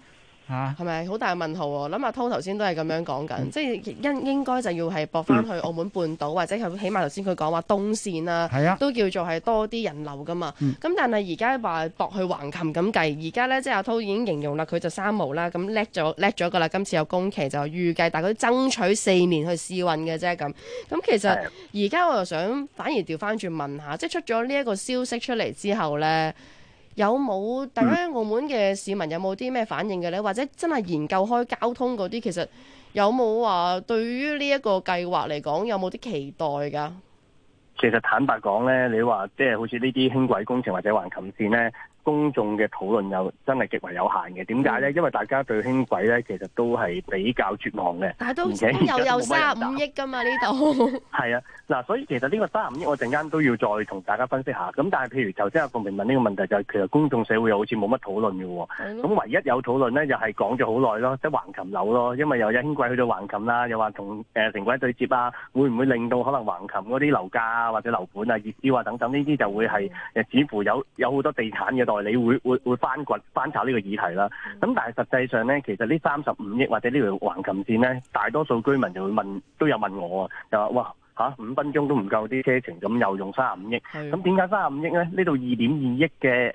係咪好大問號喎？諗阿滔頭先都係咁樣講緊，即係應該就要係駁翻去澳門半島，或者係起碼頭先佢講話東線啦，都叫做係多啲人流噶嘛。咁但係而家話駁去橫琴咁計，而家咧即係阿滔已經形容啦，佢就三無啦，咁叻咗噶啦。今次有工期就預計大概爭取4年去試運嘅啫咁。咁其實而家我又想反而調翻轉問下，即係出咗呢一個消息出嚟之後咧，有冇大家澳門嘅市民有冇啲咩反應嘅咧？或者真係研究開交通嗰啲，其實有冇話對於呢一個計劃嚟講有冇啲期待㗎？ 其實坦白講咧，你話即係好似呢啲輕軌工程或者橫琴線咧，公眾嘅討論又真係極為有限嘅。點解咧？因為大家對輕軌咧其實都係比較絕望嘅。 但係都又有35億㗎嘛呢度。係啊，嗱，所以其實呢個35億我陣間都要再同大家分析下。咁但係譬如頭先阿鳳明問呢個問題，就係其實公眾社會又好似冇乜討論嘅喎。咁唯一有討論咧，又係講咗好耐咯，即係橫琴樓咯。因為又有輕軌去到橫琴啦，又話同城軌對接啊，會唔會令到可能橫琴嗰啲樓價啊或者樓盤啊熱銷啊等等呢啲就會係似乎有好多地產嘅代理會翻炒呢個議題啦。咁但係實際上咧，其實呢35億或者呢條橫琴線咧，大多數居民就會都有問我啊，就話哇5分鐘都唔夠啲車程，咁又用35億。咁點解35億咧？呢度2.2億嘅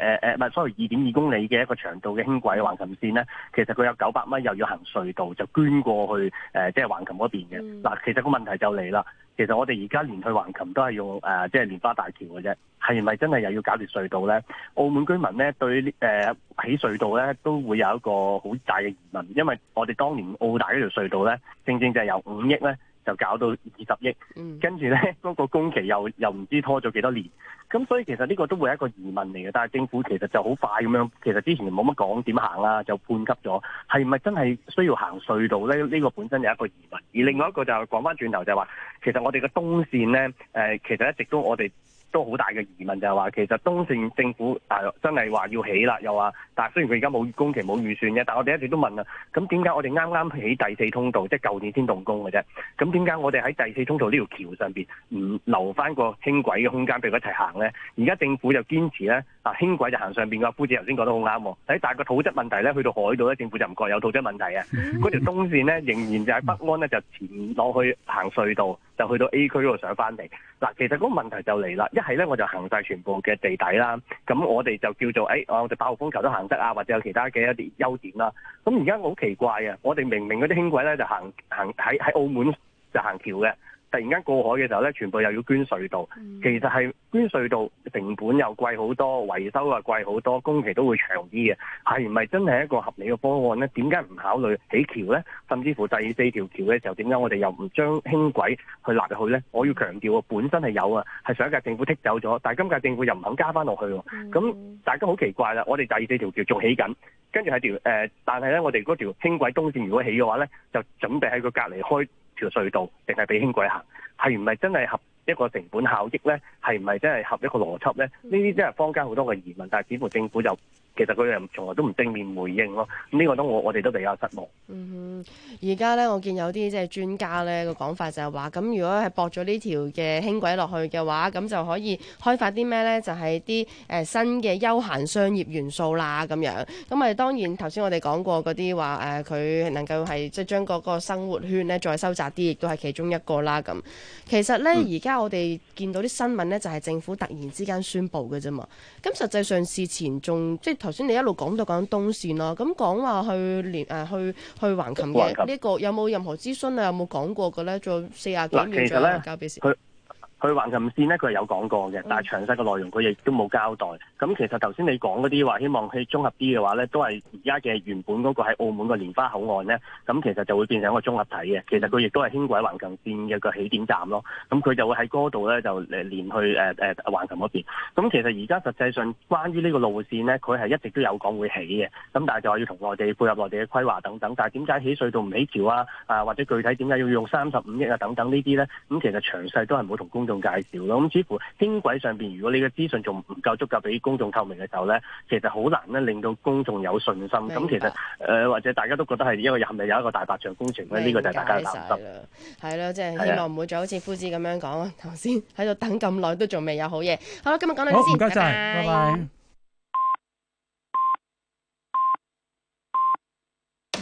2.2公里嘅一個長度嘅輕軌橫琴線咧，其實佢有900米又要行隧道，就捐過去即係橫琴嗰邊嘅。嗱，其實個問題就嚟啦。其實我哋而家連去橫琴都係用即係蓮花大橋嘅啫，係咪真係又要搞條隧道咧？澳門居民咧對起隧道咧都會有一個好大嘅疑問，因為我哋當年澳大嗰條隧道咧，正正就係由5億咧就搞到20億，跟住咧嗰個工期又唔知拖咗幾多年，咁所以其實呢個都會係一個疑問嚟嘅。但係政府其實就好快咁樣，其實之前冇乜講點行啦，就判級咗，係咪真係需要行隧道咧？呢個本身有一個疑問。而另外一個就講翻轉頭就係話，其實我哋嘅東線咧，其實一直都我哋都好大嘅疑問，就係話其實東線政府真係話要起啦，又話，但係雖然佢而家冇工期冇預算嘅，但係我哋一直都問啊，咁點解我哋啱啱起第4通道，即係舊年先動工嘅啫？咁點解我哋喺第4通道呢條橋上邊唔留翻個輕軌嘅空間俾佢一齊行咧？而家政府就堅持咧，輕軌就行上邊嘅，夫子頭先講得好啱喎。但係個土質問題咧，去到海度咧，政府就唔覺有土質問題啊。嗰條東線咧，仍然就喺北安咧，就前落去行隧道，就去到 A 區嗰度上翻嚟。嗱，其實嗰個問題就嚟啦，一係咧我就行晒全部嘅地底啦，咁我哋就叫做我哋8號風球都行得啊，或者有其他嘅一啲優點啦。咁而家我好奇怪啊，我哋明明嗰啲輕軌咧就行喺澳門就行橋嘅，突然間過海嘅時候咧，全部又要捐隧道。其實係捐隧道成本又貴好多，維修又貴好多，工期都會長啲嘅。係唔係真係一個合理嘅方案咧？點解唔考慮起橋咧？甚至乎第4條橋嘅時候，點解我哋又唔將輕軌去納入去咧？我要強調本身係有啊，係上一屆政府剔走咗，但係今屆政府又唔肯加翻落去喎。咁大家好奇怪啦，我哋第4條橋仲起緊，跟住喺但係咧我哋嗰條輕軌東線如果起嘅話咧，就準備喺佢隔離開條隧道，定係俾輕軌行？係唔係真係合一個成本效益咧？係唔係真係合一個邏輯咧？呢啲真係坊間好多嘅疑問，但係似乎政府就其實佢哋從來都唔正面回應咯。呢個都我哋都比較失望。 而家咧我見有啲即係專家咧個講法就係話，咁如果係駁咗呢條嘅輕軌落去嘅話，咁就可以開發啲咩咧？就係啲新嘅休閒商業元素啦咁樣。咁當然頭先我哋講過嗰啲話佢能夠係即係將嗰個生活圈咧再收窄啲，亦都係其中一個啦。咁其實咧而家我哋見到啲新聞咧就係政府突然之間宣布嘅啫嘛。咁實際上事前仲即係頭先你一路講到講東線啦，咁講話去橫琴嘅呢個有冇任何諮詢啊？有冇講過嘅咧？仲有40幾秒左右交俾時。 去橫琴線咧，佢係有講過嘅，但係詳細嘅內容佢亦都冇交代。咁其實頭先你講嗰啲話，希望去綜合啲嘅話咧，都係而家嘅原本嗰個喺澳門個蓮花口岸咧，咁其實就會變成一個綜合體嘅。其實佢亦都係輕軌橫琴線嘅個起點站咯。咁佢就會喺嗰度咧就連去橫琴嗰邊。咁其實而家實際上關於呢個路線咧，佢係一直都有講會起嘅。咁但係就話要同內地配合內地嘅規劃等等。但係點解起隧道唔起橋啊？或者具體點解要用35億啊等等呢啲咧？咁其實詳細都係冇同公眾介紹咯。咁似乎輕軌上邊，如果你嘅資訊仲唔夠足夠俾公眾透明嘅時候咧，其實好難咧令到公眾有信心。咁其實或者大家都覺得係係咪有一個大白象工程咧？呢個就係大家嘅擔心。係啦，即係希望唔會再好似夫子咁樣講啊！頭先喺度等咁耐都仲未有好嘢。好啦，今日講到呢度先， 唔該晒，拜拜。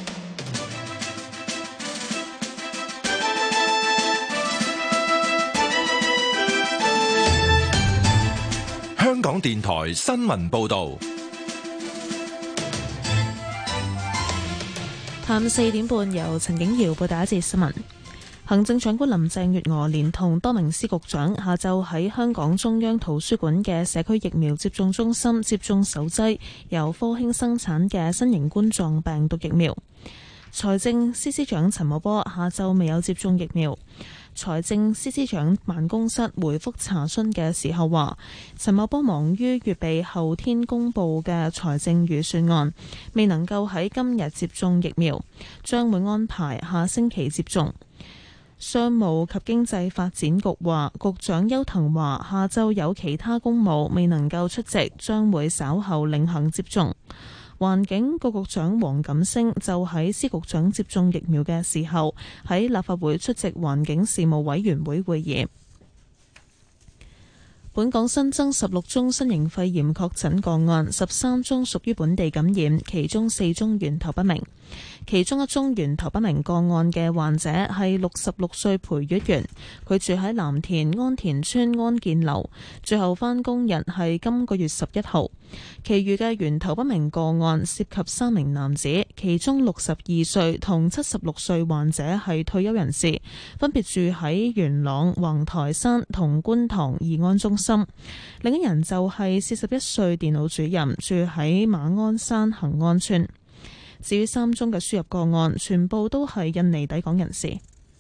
電台新聞報道。 下午4點半，由陳景瑤報道一節新聞。行政長官林鄭月娥連同多名司局長下晝喺香港中央圖書館嘅社區疫苗接種中心接種首劑由科興生產嘅新型冠狀病毒疫苗。財政司司長陳茂波下晝未有接種疫苗。財政司司長辦公室回覆查詢嘅時候話，陳茂波忙於預備後天公布嘅財政預算案，未能夠喺今日接種疫苗，將會安排下星期接種。商務及經濟發展局話，局長邱騰華下晝有其他公務未能夠出席，將會稍後另行接種。環境局局長黃錦星就喺司局長接種疫苗嘅時候，喺立法會出席環境事務委員會會議。本港新增16宗新型肺炎確診個案，13宗屬於本地感染，其中4宗源頭不明。其中1宗源頭不明個案嘅患者係66歲陪月員，佢住喺藍田安田村安建樓，最後返工日係今個月11號。其餘嘅源頭不明個案涉及3名男子，其中62歲同76歲患者係退休人士，分別住喺元朗橫台山同觀塘義安中心。另一人就係41歲電腦主任，住喺馬鞍山恒安邨。至於3宗嘅輸入個案，全部都係印尼抵港人士。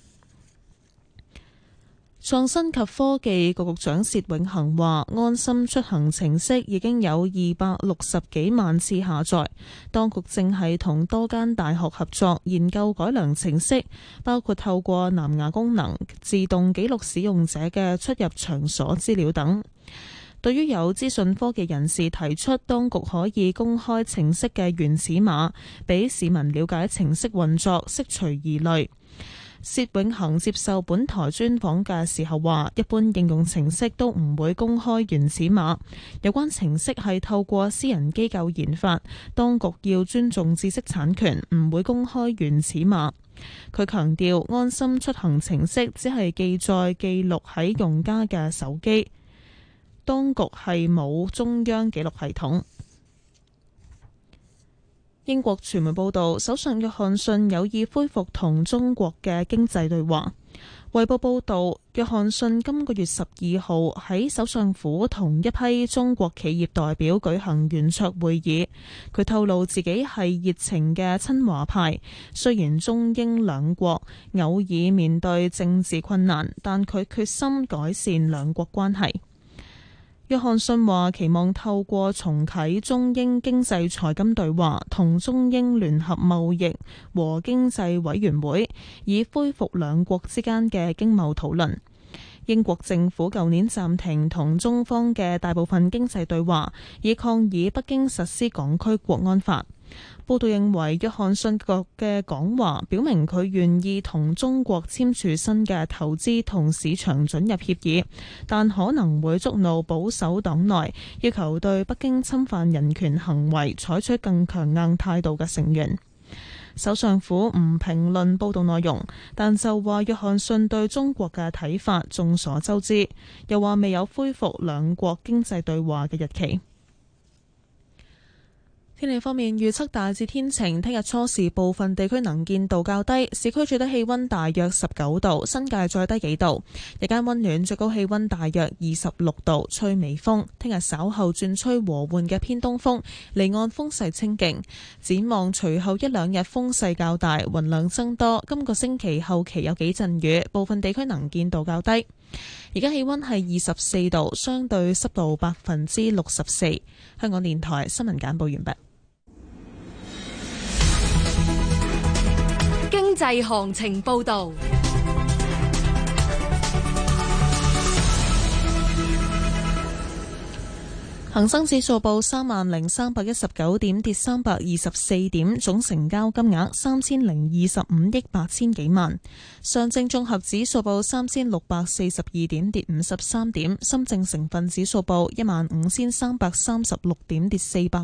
創新及科技局局長薛永恒話，安心出行程式已經有260幾萬次下載，當局正係同多間大學合作研究改良程式，包括透過藍牙功能自動記錄使用者嘅出入場所資料等。對於有資訊科技人士提出，當局可以公開程式嘅原始碼，俾市民了解程式運作，釋除疑慮。薛永恒接受本台專訪嘅時候話，一般應用程式都唔會公開原始碼，有關程式係透過私人機構研發，當局要尊重知識產權，唔會公開原始碼。佢強調，安心出行程式只係記錄喺用家嘅手機，當局係冇中央記錄系統。英國傳媒報道，首相約翰遜有意恢復同中國嘅經濟對話。衛報報道，約翰遜今個月12號喺首相府同一批中國企業代表舉行圓桌會議。佢透露自己係熱情嘅親華派，雖然中英兩國偶爾面對政治困難，但佢決心改善兩國關係。約翰遜話期望透過重啟中英經濟財金對話同中英聯合貿易和經濟委員會，以恢復兩國之間嘅經貿討論。英國政府舊年暫停同中方嘅大部分經濟對話，以抗議北京實施港區國安法。報道認為，約翰遜嘅講話表明佢願意同中國簽署新嘅投資同市場准入協議，但可能會觸怒保守黨內要求對北京侵犯人權行為採取更強硬態度嘅成員。首相府唔評論報道內容，但就話約翰遜對中國嘅睇法眾所周知，又話未有恢復兩國經濟對話嘅日期。天氣方面，預測大致天晴，聽日初時部分地區能見度較低，市區最低氣溫大約19度，新界再低幾度。日間溫暖，最高氣溫大約26度，吹微風。聽日稍後轉吹和緩嘅偏東風，離岸風勢清勁。展望隨後一兩日風勢較大，雲量增多。今個星期後期有幾陣雨，部分地區能見度較低。而家氣溫係24度，相對濕度64%。香港電台新聞簡報完畢。 經濟行情報道。 恒生指數報30,319點，跌324點，總成交金額3025億8千幾萬。上證綜合指數報3642點，跌53點。深證成分指數報15336點，跌400。